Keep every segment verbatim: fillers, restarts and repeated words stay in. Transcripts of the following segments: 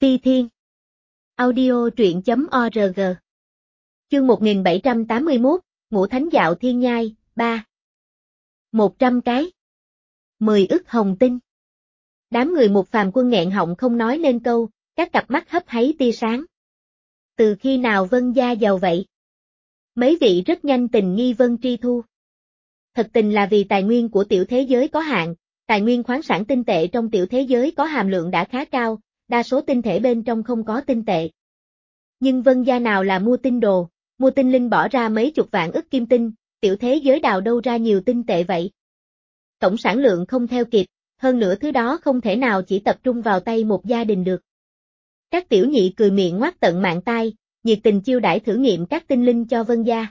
Ti Thiên. Audio truyện chấm org. Chương một nghìn bảy trăm tám mươi mốt, Ngũ Thánh Dạo Thiên Nhai, ba. Một trăm cái. Mười ức hồng tinh. Đám người Một Phàm Quân nghẹn họng không nói nên câu, các cặp mắt hấp háy tia sáng. Từ khi nào Vân gia giàu vậy? Mấy vị rất nhanh tình nghi Vân Tri Thu. Thật tình là vì tài nguyên của tiểu thế giới có hạn, tài nguyên khoáng sản tinh tệ trong tiểu thế giới có hàm lượng đã khá cao, đa số tinh thể bên trong không có tinh tệ. Nhưng Vân gia nào là mua tinh đồ, mua tinh linh bỏ ra mấy chục vạn ức kim tinh, tiểu thế giới đào đâu ra nhiều tinh tệ vậy? Tổng sản lượng không theo kịp, hơn nữa thứ đó không thể nào chỉ tập trung vào tay một gia đình được. Các tiểu nhị cười miệng ngoác tận mạng tai, nhiệt tình chiêu đãi thử nghiệm các tinh linh cho Vân gia.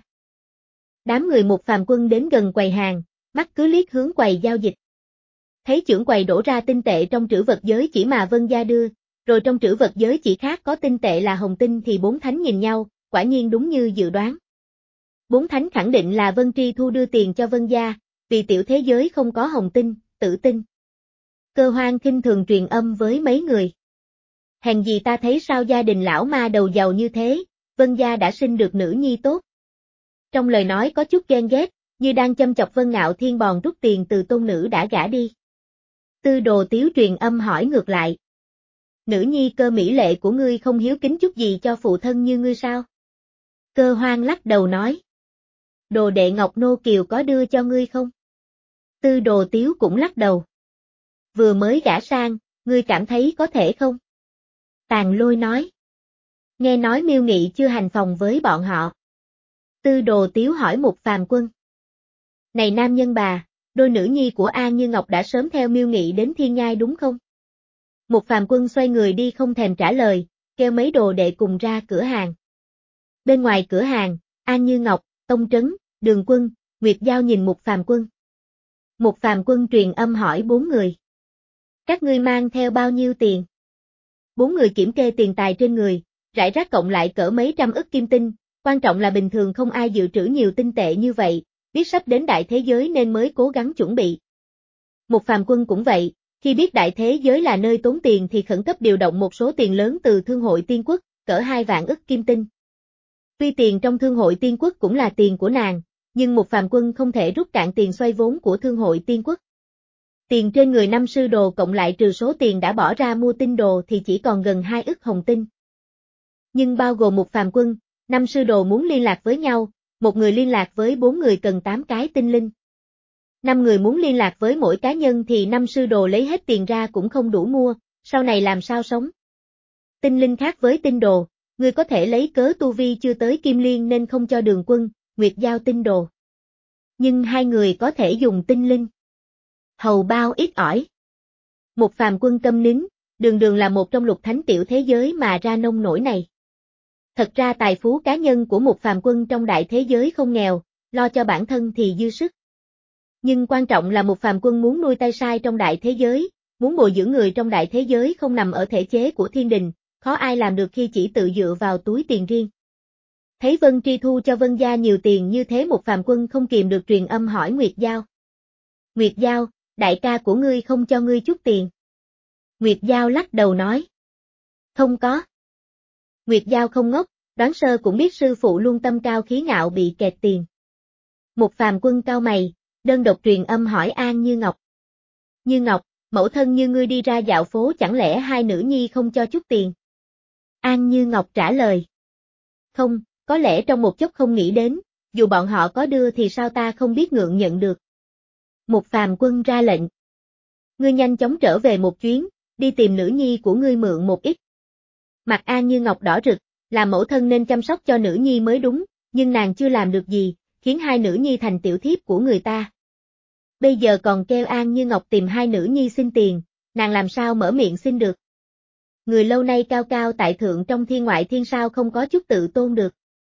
Đám người Một Phàm Quân đến gần quầy hàng, mắt cứ liếc hướng quầy giao dịch. Thấy trưởng quầy đổ ra tinh tệ trong trữ vật giới chỉ mà Vân gia đưa, rồi trong trữ vật giới chỉ khác có tinh tệ là hồng tinh thì bốn thánh nhìn nhau, quả nhiên đúng như dự đoán. Bốn thánh khẳng định là Vân Tri Thu đưa tiền cho Vân gia, vì tiểu thế giới không có hồng tinh, tử tinh. Cơ Hoang khinh thường truyền âm với mấy người. Hèn gì ta thấy sao gia đình lão ma đầu giàu như thế, Vân gia đã sinh được nữ nhi tốt. Trong lời nói có chút ghen ghét, như đang châm chọc Vân Ngạo Thiên bòn rút tiền từ tôn nữ đã gả đi. Tư Đồ Tiếu truyền âm hỏi ngược lại. Nữ nhi Cơ mỹ lệ của ngươi không hiếu kính chút gì cho phụ thân như ngươi sao? Cơ Hoang lắc đầu nói. Đồ đệ Ngọc Nô Kiều có đưa cho ngươi không? Tư Đồ Tiếu cũng lắc đầu. Vừa mới gả sang, ngươi cảm thấy có thể không? Tàn Lôi nói. Nghe nói Miêu Nghị chưa hành phòng với bọn họ. Tư Đồ Tiếu hỏi Một Phàm Quân. Này nam nhân bà, đôi nữ nhi của An Như Ngọc đã sớm theo Miêu Nghị đến Thiên Nhai đúng không? Một Phàm Quân xoay người đi không thèm trả lời, kêu mấy đồ đệ cùng ra cửa hàng. Bên ngoài cửa hàng, An Như Ngọc, Tông Trấn, Đường Quân, Nguyệt Giao nhìn Một Phàm Quân. Một Phàm Quân truyền âm hỏi bốn người. Các ngươi mang theo bao nhiêu tiền? Bốn người kiểm kê tiền tài trên người, rải rác cộng lại cỡ mấy trăm ức kim tinh, quan trọng là bình thường không ai dự trữ nhiều tinh tệ như vậy, biết sắp đến đại thế giới nên mới cố gắng chuẩn bị. Một Phàm Quân cũng vậy, khi biết đại thế giới là nơi tốn tiền thì khẩn cấp điều động một số tiền lớn từ Thương hội Tiên Quốc, cỡ hai vạn ức kim tinh. Tuy tiền trong Thương hội Tiên Quốc cũng là tiền của nàng, nhưng Một Phàm Quân không thể rút cạn tiền xoay vốn của Thương hội Tiên Quốc. Tiền trên người năm sư đồ cộng lại trừ số tiền đã bỏ ra mua tinh đồ thì chỉ còn gần hai ức hồng tinh. Nhưng bao gồm Một Phàm Quân, năm sư đồ muốn liên lạc với nhau, một người liên lạc với bốn người cần tám cái tinh linh. Năm người muốn liên lạc với mỗi cá nhân thì năm sư đồ lấy hết tiền ra cũng không đủ mua, sau này làm sao sống? Tinh linh khác với tinh đồ, người có thể lấy cớ tu vi chưa tới Kim Liên nên không cho Đường Quân, Nguyệt Giao tinh đồ. Nhưng hai người có thể dùng tinh linh. Hầu bao ít ỏi. Một Phàm Quân câm nín, Đường Đường là một trong lục thánh tiểu thế giới mà ra nông nổi này. Thật ra tài phú cá nhân của Một Phàm Quân trong đại thế giới không nghèo, lo cho bản thân thì dư sức. Nhưng quan trọng là Một Phàm Quân muốn nuôi tay sai trong đại thế giới, muốn bồi dưỡng người trong đại thế giới không nằm ở thể chế của thiên đình, khó ai làm được khi chỉ tự dựa vào túi tiền riêng. Thấy Vân Tri Thu cho Vân gia nhiều tiền như thế Một Phàm Quân không kìm được truyền âm hỏi Nguyệt Giao. Nguyệt Giao, đại ca của ngươi không cho ngươi chút tiền. Nguyệt Giao lắc đầu nói. Không có. Nguyệt Giao không ngốc, đoán sơ cũng biết sư phụ luôn tâm cao khí ngạo bị kẹt tiền. Một Phàm Quân cau mày, đơn độc truyền âm hỏi An Như Ngọc. Như Ngọc, mẫu thân như ngươi đi ra dạo phố chẳng lẽ hai nữ nhi không cho chút tiền? An Như Ngọc trả lời. Không, có lẽ trong một chốc không nghĩ đến, dù bọn họ có đưa thì sao ta không biết ngượng nhận được. Một Phàm Quân ra lệnh. Ngươi nhanh chóng trở về một chuyến, đi tìm nữ nhi của ngươi mượn một ít. Mặt An Như Ngọc đỏ rực, là mẫu thân nên chăm sóc cho nữ nhi mới đúng, nhưng nàng chưa làm được gì, khiến hai nữ nhi thành tiểu thiếp của người ta. Bây giờ còn kêu An Như Ngọc tìm hai nữ nhi xin tiền, nàng làm sao mở miệng xin được. Người lâu nay cao cao tại thượng trong thiên ngoại thiên sao không có chút tự tôn được.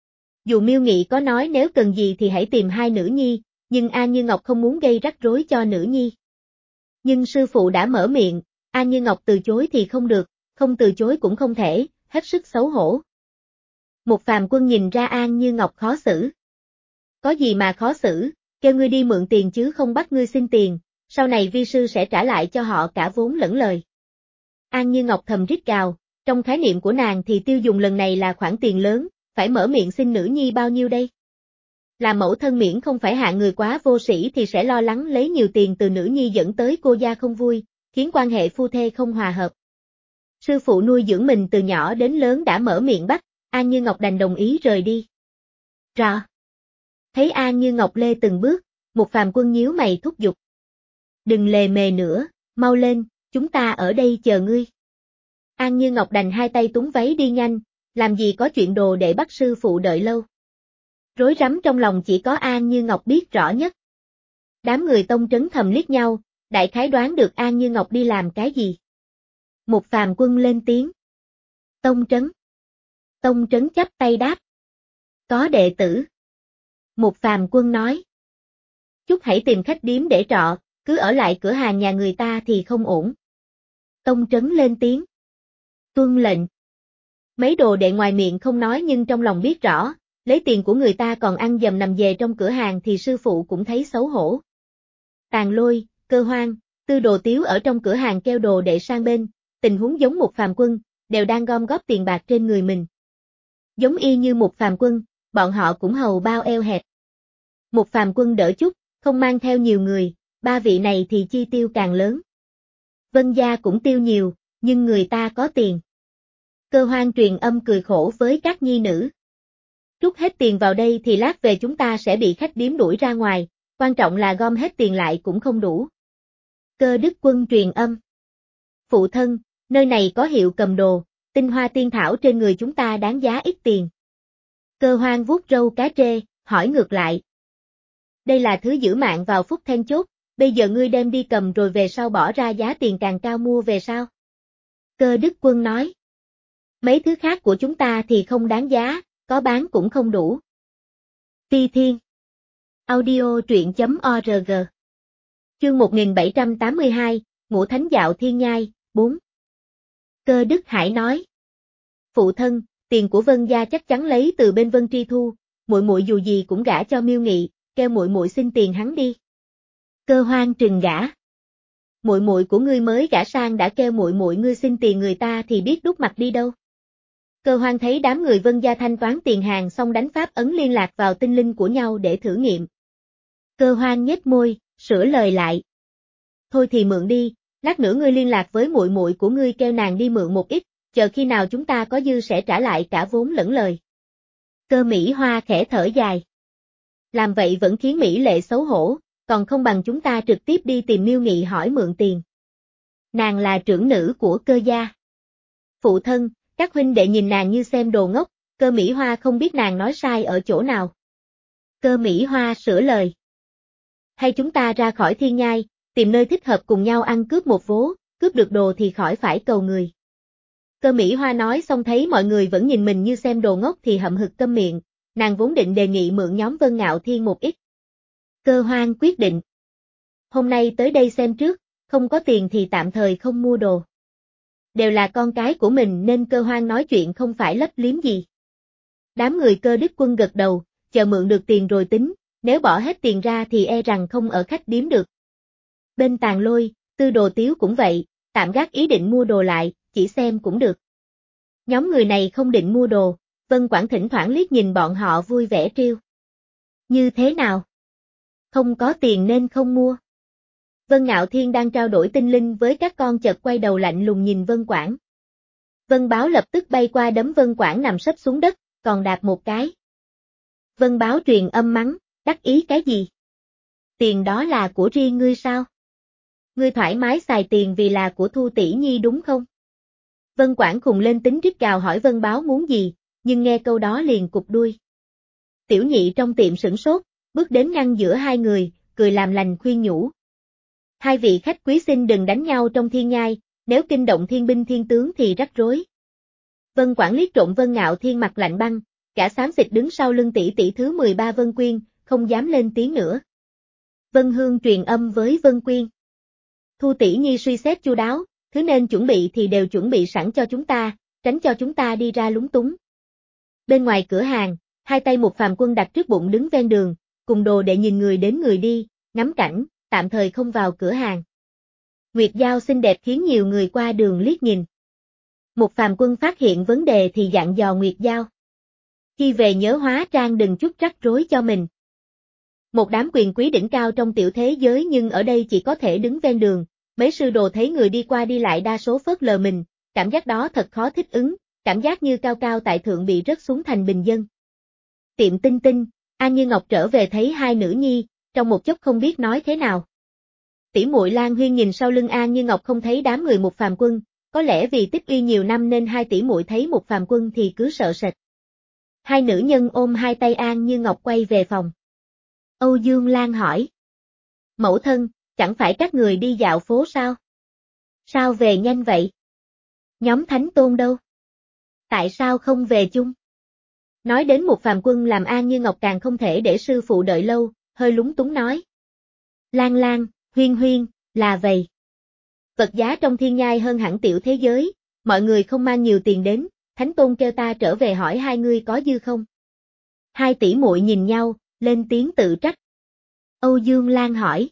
Dù Miêu Nghị có nói nếu cần gì thì hãy tìm hai nữ nhi, nhưng An Như Ngọc không muốn gây rắc rối cho nữ nhi. Nhưng sư phụ đã mở miệng, An Như Ngọc từ chối thì không được, không từ chối cũng không thể, hết sức xấu hổ. Một Phàm Quân nhìn ra An Như Ngọc khó xử. Có gì mà khó xử, kêu ngươi đi mượn tiền chứ không bắt ngươi xin tiền, sau này vi sư sẽ trả lại cho họ cả vốn lẫn lời. An Như Ngọc thầm rít gào, Trong khái niệm của nàng thì tiêu dùng lần này là khoản tiền lớn, phải mở miệng xin nữ nhi bao nhiêu đây? Là mẫu thân miễn không phải hạ người quá vô sĩ thì sẽ lo lắng lấy nhiều tiền từ nữ nhi dẫn tới cô gia không vui, khiến quan hệ phu thê không hòa hợp. Sư phụ nuôi dưỡng mình từ nhỏ đến lớn đã mở miệng bắt, An Như Ngọc đành đồng ý rời đi. Rò. Thấy An Như Ngọc lê từng bước, Một Phàm Quân nhíu mày thúc giục. Đừng lề mề nữa, mau lên, chúng ta ở đây chờ ngươi. An Như Ngọc đành hai tay túm váy đi nhanh, làm gì có chuyện đồ để bắt sư phụ đợi lâu. Rối rắm trong lòng chỉ có An Như Ngọc biết rõ nhất. Đám người tông trấn thầm liếc nhau, đại khái đoán được An Như Ngọc đi làm cái gì. Một Phàm Quân lên tiếng. Tông trấn. Tông trấn chắp tay đáp. Có đệ tử. Một Phàm Quân nói. Chúc hãy tìm khách điếm để trọ, cứ ở lại cửa hàng nhà người ta thì không ổn. Tông trấn lên tiếng. Tuân lệnh. Mấy đồ đệ ngoài miệng không nói nhưng trong lòng biết rõ, lấy tiền của người ta còn ăn dầm nằm về trong cửa hàng thì sư phụ cũng thấy xấu hổ. Tàn Lôi, Cơ Hoang, Tư Đồ Tiếu ở trong cửa hàng kêu đồ đệ sang bên, tình huống giống Một Phàm Quân, đều đang gom góp tiền bạc trên người mình. Giống y như Một Phàm Quân, bọn họ cũng hầu bao eo hẹp. Một Phàm Quân đỡ chút, không mang theo nhiều người, ba vị này thì chi tiêu càng lớn. Vân gia cũng tiêu nhiều, nhưng người ta có tiền. Cơ Hoang truyền âm cười khổ với các nhi nữ. Rút hết tiền vào đây thì lát về chúng ta sẽ bị khách điếm đuổi ra ngoài, quan trọng là gom hết tiền lại cũng không đủ. Cơ Đức Quân truyền âm. Phụ thân, nơi này có hiệu cầm đồ, tinh hoa tiên thảo trên người chúng ta đáng giá ít tiền. Cơ Hoang vuốt râu cá trê, hỏi ngược lại. Đây là thứ giữ mạng vào phút then chốt, bây giờ ngươi đem đi cầm rồi về sau bỏ ra giá tiền càng cao mua về sao? Cơ Đức Quân nói. Mấy thứ khác của chúng ta thì không đáng giá, có bán cũng không đủ. Phi Thiên. Audio truyện chấm org. Chương một nghìn bảy trăm tám mươi hai, Ngũ Thánh Dạo Thiên Nhai, bốn. Cơ Đức Hải nói. Phụ thân, tiền của Vân gia chắc chắn lấy từ bên Vân Tri thu, muội muội dù gì cũng gả cho Miêu Nghị, kêu muội muội xin tiền hắn đi. Cơ Hoang trừng gã. Muội muội của ngươi mới gả sang đã kêu muội muội ngươi xin tiền người ta thì biết đút mặt đi đâu. Cơ Hoang thấy đám người Vân gia thanh toán tiền hàng xong đánh pháp ấn liên lạc vào tinh linh của nhau để thử nghiệm. Cơ Hoang nhếch môi, sửa lời lại. Thôi thì mượn đi, lát nữa ngươi liên lạc với muội muội của ngươi kêu nàng đi mượn một ít, chờ khi nào chúng ta có dư sẽ trả lại cả vốn lẫn lời. Cơ Mỹ Hoa khẽ thở dài. Làm vậy vẫn khiến Mỹ Lệ xấu hổ, còn không bằng chúng ta trực tiếp đi tìm Miêu Nghị hỏi mượn tiền. Nàng là trưởng nữ của Cơ gia. Phụ thân, các huynh đệ nhìn nàng như xem đồ ngốc, Cơ Mỹ Hoa không biết nàng nói sai ở chỗ nào. Cơ Mỹ Hoa sửa lời. Hay chúng ta ra khỏi thiên nhai, tìm nơi thích hợp cùng nhau ăn cướp một vố, cướp được đồ thì khỏi phải cầu người. Cơ Mỹ Hoa nói xong thấy mọi người vẫn nhìn mình như xem đồ ngốc thì hậm hực câm miệng, nàng vốn định đề nghị mượn nhóm Vân Ngạo Thiên một ít. Cơ Hoang quyết định. Hôm nay tới đây xem trước, không có tiền thì tạm thời không mua đồ. Đều là con cái của mình nên Cơ Hoang nói chuyện không phải lấp liếm gì. Đám người Cơ Đức Quân gật đầu, chờ mượn được tiền rồi tính, nếu bỏ hết tiền ra thì e rằng không ở khách điếm được. Bên Tàn Lôi, Tư Đồ Tiếu cũng vậy, tạm gác ý định mua đồ lại, chỉ xem cũng được. Nhóm người này không định mua đồ, Vân Quảng thỉnh thoảng liếc nhìn bọn họ vui vẻ trêu. Như thế nào? Không có tiền nên không mua. Vân Ngạo Thiên đang trao đổi tinh linh với các con chợt quay đầu lạnh lùng nhìn Vân Quảng. Vân Báo lập tức bay qua đấm Vân Quảng nằm sấp xuống đất, còn đạp một cái. Vân Báo truyền âm mắng, đắc ý cái gì? Tiền đó là của riêng ngươi sao? Ngươi thoải mái xài tiền vì là của Thu tỷ nhi đúng không? Vân Quảng khùng lên tính rít gào hỏi Vân Báo muốn gì, nhưng nghe câu đó liền cụp đuôi. Tiểu Nhị trong tiệm sửng sốt, bước đến ngăn giữa hai người, cười làm lành khuyên nhủ. Hai vị khách quý xin đừng đánh nhau trong thiên nhai, nếu kinh động thiên binh thiên tướng thì rắc rối. Vân Quảng liếc trộm Vân Ngạo Thiên mặt lạnh băng, cả xám xịt đứng sau lưng tỷ tỷ thứ mười ba Vân Quyên, không dám lên tiếng nữa. Vân Hương truyền âm với Vân Quyên. Thu tỷ nhi suy xét chu đáo, thứ nên chuẩn bị thì đều chuẩn bị sẵn cho chúng ta, tránh cho chúng ta đi ra lúng túng. Bên ngoài cửa hàng, hai tay Một Phàm Quân đặt trước bụng đứng ven đường, cùng đồ để nhìn người đến người đi, ngắm cảnh, tạm thời không vào cửa hàng. Nguyệt Giao xinh đẹp khiến nhiều người qua đường liếc nhìn. Một phàm quân phát hiện vấn đề thì dặn dò Nguyệt Giao. Khi về nhớ hóa trang đừng chút rắc rối cho mình. Một đám quyền quý đỉnh cao trong tiểu thế giới nhưng ở đây chỉ có thể đứng ven đường, mấy sư đồ thấy người đi qua đi lại đa số phớt lờ mình, cảm giác đó thật khó thích ứng, cảm giác như cao cao tại thượng bị rớt xuống thành bình dân. Tiệm Tinh Tinh, An Như Ngọc trở về thấy hai nữ nhi, trong một chốc không biết nói thế nào. Tỷ muội Lan Huyên nhìn sau lưng An Như Ngọc không thấy đám người một phàm quân, có lẽ vì tích uy nhiều năm nên hai tỷ muội thấy một phàm quân thì cứ sợ sệt. Hai nữ nhân ôm hai tay An Như Ngọc quay về phòng. Âu Dương Lan hỏi. Mẫu thân, chẳng phải các người đi dạo phố sao? Sao về nhanh vậy? Nhóm Thánh Tôn đâu? Tại sao không về chung? Nói đến một phàm quân làm An Như Ngọc càng không thể để sư phụ đợi lâu, hơi lúng túng nói. Lan Lan, Huyên Huyên, là vậy. Vật giá trong thiên nhai hơn hẳn tiểu thế giới, mọi người không mang nhiều tiền đến, Thánh Tôn kêu ta trở về hỏi hai người có dư không? Hai tỷ muội nhìn nhau, lên tiếng tự trách. Âu Dương Lan hỏi.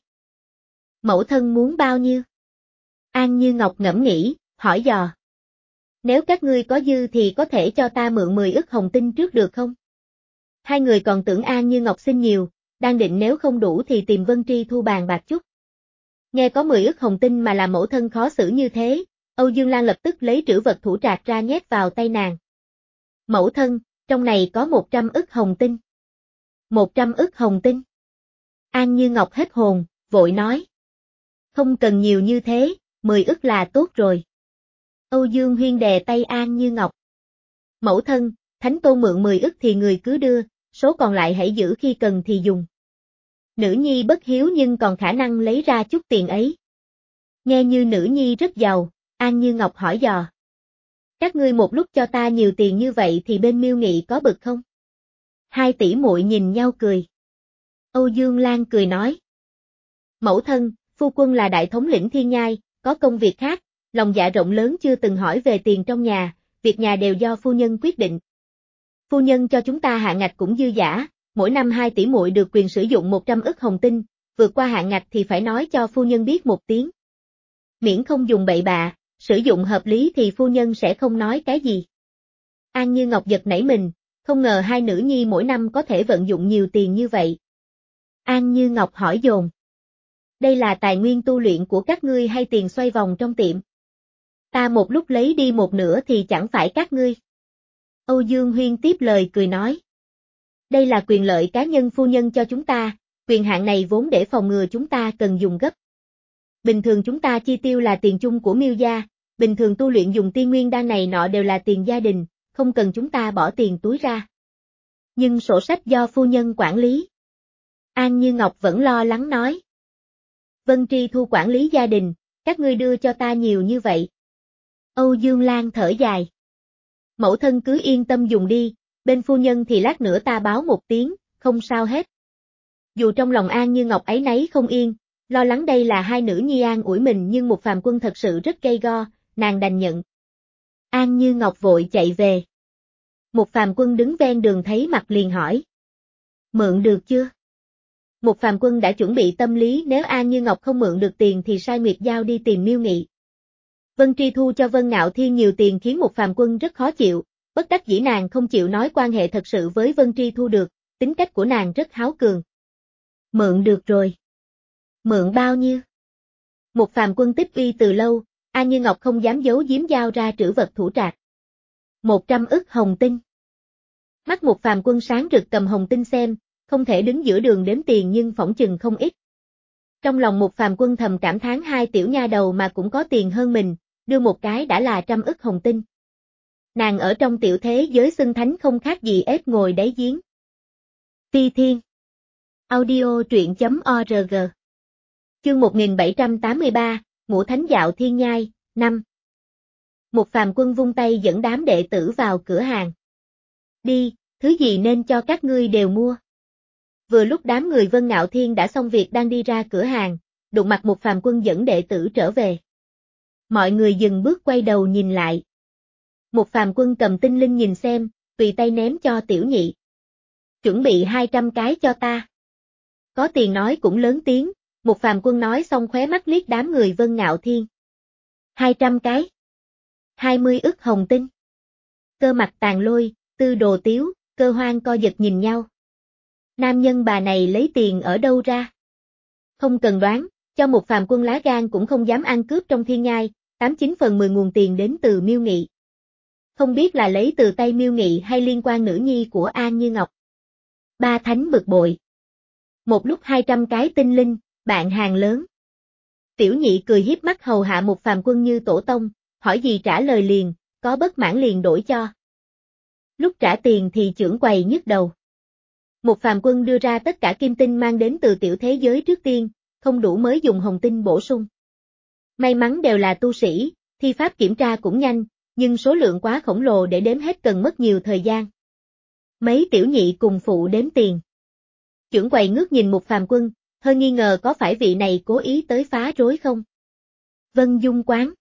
Mẫu thân muốn bao nhiêu? An Như Ngọc ngẫm nghĩ, hỏi dò. Nếu các ngươi có dư thì có thể cho ta mượn mười ức hồng tinh trước được không? Hai người còn tưởng An Như Ngọc xin nhiều, đang định nếu không đủ thì tìm Vân Tri Thu bàn bạc chút. Nghe có mười ức hồng tinh mà làm mẫu thân khó xử như thế, Âu Dương Lan lập tức lấy trữ vật thủ trạc ra nhét vào tay nàng. Mẫu thân, trong này có một trăm ức hồng tinh. Một trăm ức hồng tinh. An Như Ngọc hết hồn, vội nói. Không cần nhiều như thế, mười ức là tốt rồi. Âu Dương Huyên đè tay An Như Ngọc. Mẫu thân, Thánh Tôn mượn mười ức thì người cứ đưa, số còn lại hãy giữ khi cần thì dùng. Nữ nhi bất hiếu nhưng còn khả năng lấy ra chút tiền ấy. Nghe như nữ nhi rất giàu, An Như Ngọc hỏi dò. Các ngươi một lúc cho ta nhiều tiền như vậy thì bên Miêu Nghị có bực không? Hai tỷ muội nhìn nhau cười. Âu Dương Lan cười nói. Mẫu thân, phu quân là đại thống lĩnh thiên nhai, có công việc khác, lòng dạ rộng lớn chưa từng hỏi về tiền trong nhà, việc nhà đều do phu nhân quyết định. Phu nhân cho chúng ta hạn ngạch cũng dư dả, mỗi năm hai tỷ muội được quyền sử dụng một trăm ức hồng tinh, vượt qua hạn ngạch thì phải nói cho phu nhân biết một tiếng. Miễn không dùng bậy bạ, sử dụng hợp lý thì phu nhân sẽ không nói cái gì. An Như Ngọc giật nảy mình, không ngờ hai nữ nhi mỗi năm có thể vận dụng nhiều tiền như vậy. An Như Ngọc hỏi dồn. Đây là tài nguyên tu luyện của các ngươi hay tiền xoay vòng trong tiệm? Ta một lúc lấy đi một nửa thì chẳng phải các ngươi. Âu Dương Huyên tiếp lời cười nói. Đây là quyền lợi cá nhân phu nhân cho chúng ta, quyền hạn này vốn để phòng ngừa chúng ta cần dùng gấp. Bình thường chúng ta chi tiêu là tiền chung của Miêu gia, bình thường tu luyện dùng tiên nguyên đan này nọ đều là tiền gia đình, không cần chúng ta bỏ tiền túi ra. Nhưng sổ sách do phu nhân quản lý. An Như Ngọc vẫn lo lắng nói. Vân Tri Thu quản lý gia đình, các ngươi đưa cho ta nhiều như vậy. Âu Dương Lan thở dài. Mẫu thân cứ yên tâm dùng đi, bên phu nhân thì lát nữa ta báo một tiếng, không sao hết. Dù trong lòng An Như Ngọc ấy nấy không yên, lo lắng đây là hai nữ nhi an ủi mình nhưng một phàm quân thật sự rất gay go, nàng đành nhận. An Như Ngọc vội chạy về. Một phàm quân đứng ven đường thấy mặt liền hỏi. Mượn được chưa? Một phàm quân đã chuẩn bị tâm lý nếu An Như Ngọc không mượn được tiền thì sai Nguyệt Giao đi tìm Miêu Nghị. Vân Tri Thu cho Vân Ngạo Thiên nhiều tiền khiến một phàm quân rất khó chịu, bất đắc dĩ nàng không chịu nói quan hệ thật sự với Vân Tri Thu được, tính cách của nàng rất háo cường. Mượn được rồi. Mượn bao nhiêu? Một phàm quân tích uy từ lâu, An Như Ngọc không dám giấu giếm giao ra trữ vật thủ trạc. Một trăm ức hồng tinh. Mắt một phàm quân sáng rực cầm hồng tinh xem, không thể đứng giữa đường đếm tiền nhưng phỏng chừng không ít. Trong lòng một phàm quân thầm cảm thán hai tiểu nha đầu mà cũng có tiền hơn mình, đưa một cái đã là trăm ức hồng tinh. Nàng ở trong tiểu thế giới xưng thánh không khác gì ếch ngồi đáy giếng. Phi Thiên. Audio truyện chấm org. Chương một nghìn bảy trăm tám mươi ba, Ngũ Thánh Dạo Thiên Nhai, năm. Một phàm quân vung tay dẫn đám đệ tử vào cửa hàng. Đi, thứ gì nên cho các ngươi đều mua. Vừa lúc đám người Vân Ngạo Thiên đã xong việc đang đi ra cửa hàng, đụng mặt một phàm quân dẫn đệ tử trở về. Mọi người dừng bước quay đầu nhìn lại. Một phàm quân cầm tinh linh nhìn xem, tùy tay ném cho tiểu nhị. Chuẩn bị hai trăm cái cho ta. Có tiền nói cũng lớn tiếng, một phàm quân nói xong khóe mắt liếc đám người Vân Ngạo Thiên. hai trăm cái. hai mươi ức hồng tinh. Cơ mặt Tàn Lôi, Tư Đồ Tiếu, Cơ Hoang co giật nhìn nhau. Nam nhân bà này lấy tiền ở đâu ra? Không cần đoán, cho một phàm quân lá gan cũng không dám ăn cướp trong thiên nhai, tám chín phần mười nguồn tiền đến từ Miêu Nghị. Không biết là lấy từ tay Miêu Nghị hay liên quan nữ nhi của An Như Ngọc. Ba Thánh bực bội. Một lúc hai trăm cái tinh linh, bạn hàng lớn. Tiểu Nhị cười hiếp mắt hầu hạ một phàm quân như tổ tông, hỏi gì trả lời liền, có bất mãn liền đổi cho. Lúc trả tiền thì trưởng quầy nhức đầu. Một phàm quân đưa ra tất cả kim tinh mang đến từ tiểu thế giới trước tiên, không đủ mới dùng hồng tinh bổ sung. May mắn đều là tu sĩ, thi pháp kiểm tra cũng nhanh, nhưng số lượng quá khổng lồ để đếm hết cần mất nhiều thời gian. Mấy tiểu nhị cùng phụ đếm tiền. Trưởng quầy ngước nhìn một phàm quân, hơi nghi ngờ có phải vị này cố ý tới phá rối không? Vân Dung quán.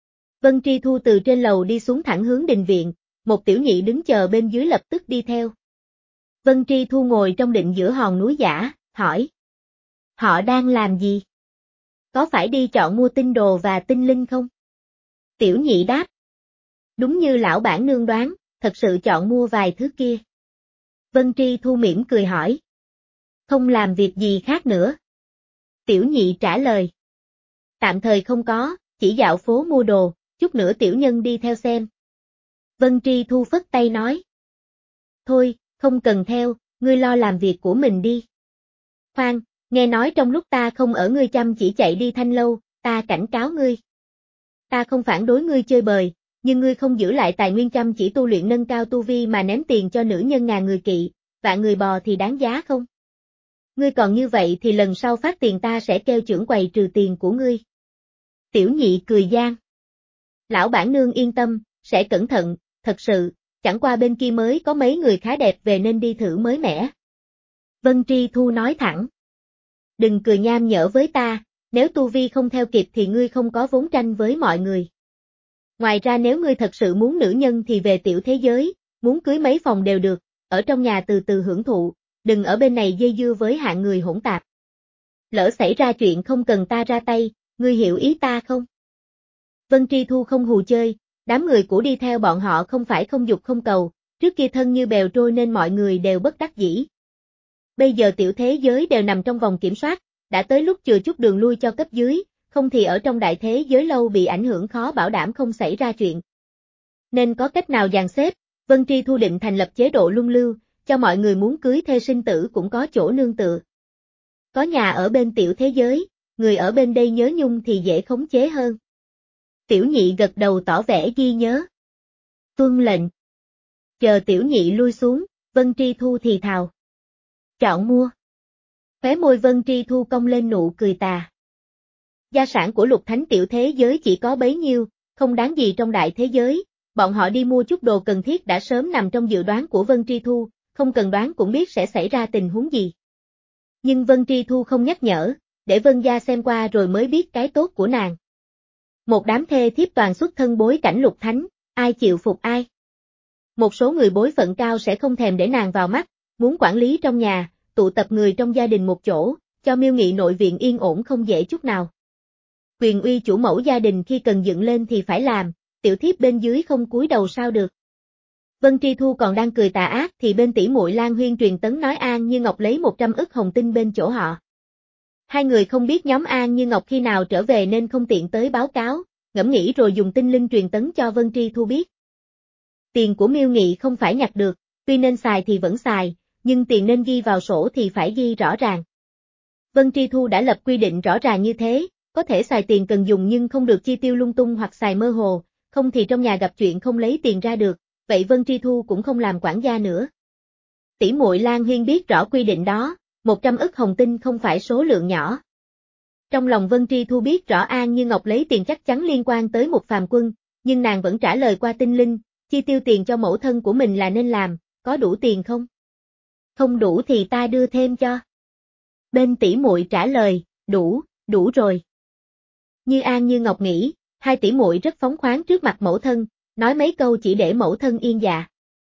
Vân Tri Thu từ trên lầu đi xuống thẳng hướng đình viện, một tiểu nhị đứng chờ bên dưới lập tức đi theo. Vân Tri Thu ngồi trong định giữa hòn núi giả, hỏi. Họ đang làm gì? Có phải đi chọn mua tinh đồ và tinh linh không? Tiểu nhị đáp. Đúng như lão bản nương đoán, thật sự chọn mua vài thứ kia. Vân Tri Thu mỉm cười hỏi. Không làm việc gì khác nữa. Tiểu nhị trả lời. Tạm thời không có, chỉ dạo phố mua đồ, chút nữa tiểu nhân đi theo xem. Vân Tri Thu phất tay nói. Thôi, không cần theo, ngươi lo làm việc của mình đi. Khoan, nghe nói trong lúc ta không ở ngươi chăm chỉ chạy đi Thanh Lâu, ta cảnh cáo ngươi. Ta không phản đối ngươi chơi bời, nhưng ngươi không giữ lại tài nguyên chăm chỉ tu luyện nâng cao tu vi mà ném tiền cho nữ nhân ngàn người kỵ, vạn người bò thì đáng giá không? Ngươi còn như vậy thì lần sau phát tiền ta sẽ kêu trưởng quầy trừ tiền của ngươi. Tiểu nhị cười gian. Lão bản nương yên tâm, sẽ cẩn thận, thật sự, chẳng qua bên kia mới có mấy người khá đẹp về nên đi thử mới mẻ. Vân Tri Thu nói thẳng. Đừng cười nham nhở với ta, nếu tu vi không theo kịp thì ngươi không có vốn tranh với mọi người. Ngoài ra nếu ngươi thật sự muốn nữ nhân thì về tiểu thế giới, muốn cưới mấy phòng đều được, ở trong nhà từ từ hưởng thụ, đừng ở bên này dây dưa với hạng người hỗn tạp. Lỡ xảy ra chuyện không cần ta ra tay, ngươi hiểu ý ta không? Vân Tri Thu không hù chơi, đám người của đi theo bọn họ không phải không dục không cầu, trước kia thân như bèo trôi nên mọi người đều bất đắc dĩ. Bây giờ tiểu thế giới đều nằm trong vòng kiểm soát, đã tới lúc chừa chút đường lui cho cấp dưới, không thì ở trong đại thế giới lâu bị ảnh hưởng khó bảo đảm không xảy ra chuyện. Nên có cách nào dàn xếp, Vân Tri Thu định thành lập chế độ luân lưu, cho mọi người muốn cưới thê sinh tử cũng có chỗ nương tựa. Có nhà ở bên tiểu thế giới, người ở bên đây nhớ nhung thì dễ khống chế hơn. Tiểu nhị gật đầu tỏ vẻ ghi nhớ. Tuân lệnh. Chờ tiểu nhị lui xuống, Vân Tri Thu thì thào. Chọn mua. Khóe môi Vân Tri Thu cong lên nụ cười tà. Gia sản của lục thánh tiểu thế giới chỉ có bấy nhiêu, không đáng gì trong đại thế giới, bọn họ đi mua chút đồ cần thiết đã sớm nằm trong dự đoán của Vân Tri Thu, không cần đoán cũng biết sẽ xảy ra tình huống gì. Nhưng Vân Tri Thu không nhắc nhở, để Vân gia xem qua rồi mới biết cái tốt của nàng. Một đám thê thiếp toàn xuất thân bối cảnh lục thánh, ai chịu phục ai. Một số người bối phận cao sẽ không thèm để nàng vào mắt, muốn quản lý trong nhà, tụ tập người trong gia đình một chỗ, cho Miêu Nghị nội viện yên ổn không dễ chút nào. Quyền uy chủ mẫu gia đình khi cần dựng lên thì phải làm, tiểu thiếp bên dưới không cúi đầu sao được. Vân Tri Thu còn đang cười tà ác thì bên tỷ muội Lan Huyên truyền tấn nói An Như Ngọc lấy một trăm ức hồng tinh bên chỗ họ. Hai người không biết nhóm An Như Ngọc khi nào trở về nên không tiện tới báo cáo, ngẫm nghĩ rồi dùng tinh linh truyền tấn cho Vân Tri Thu biết. Tiền của Miêu Nghị không phải nhặt được, tuy nên xài thì vẫn xài, nhưng tiền nên ghi vào sổ thì phải ghi rõ ràng. Vân Tri Thu đã lập quy định rõ ràng như thế, có thể xài tiền cần dùng nhưng không được chi tiêu lung tung hoặc xài mơ hồ, không thì trong nhà gặp chuyện không lấy tiền ra được, vậy Vân Tri Thu cũng không làm quản gia nữa. Tỷ muội Lan Huyên biết rõ quy định đó, một trăm ức hồng tinh không phải số lượng nhỏ. Trong lòng Vân Tri Thu biết rõ An Như Ngọc lấy tiền chắc chắn liên quan tới một phàm quân, nhưng nàng vẫn trả lời qua tinh linh, chi tiêu tiền cho mẫu thân của mình là nên làm, có đủ tiền không? Không đủ thì ta đưa thêm cho. Bên tỷ muội trả lời, đủ, đủ rồi. Như An Như Ngọc nghĩ, hai tỷ muội rất phóng khoáng trước mặt mẫu thân, nói mấy câu chỉ để mẫu thân yên dạ.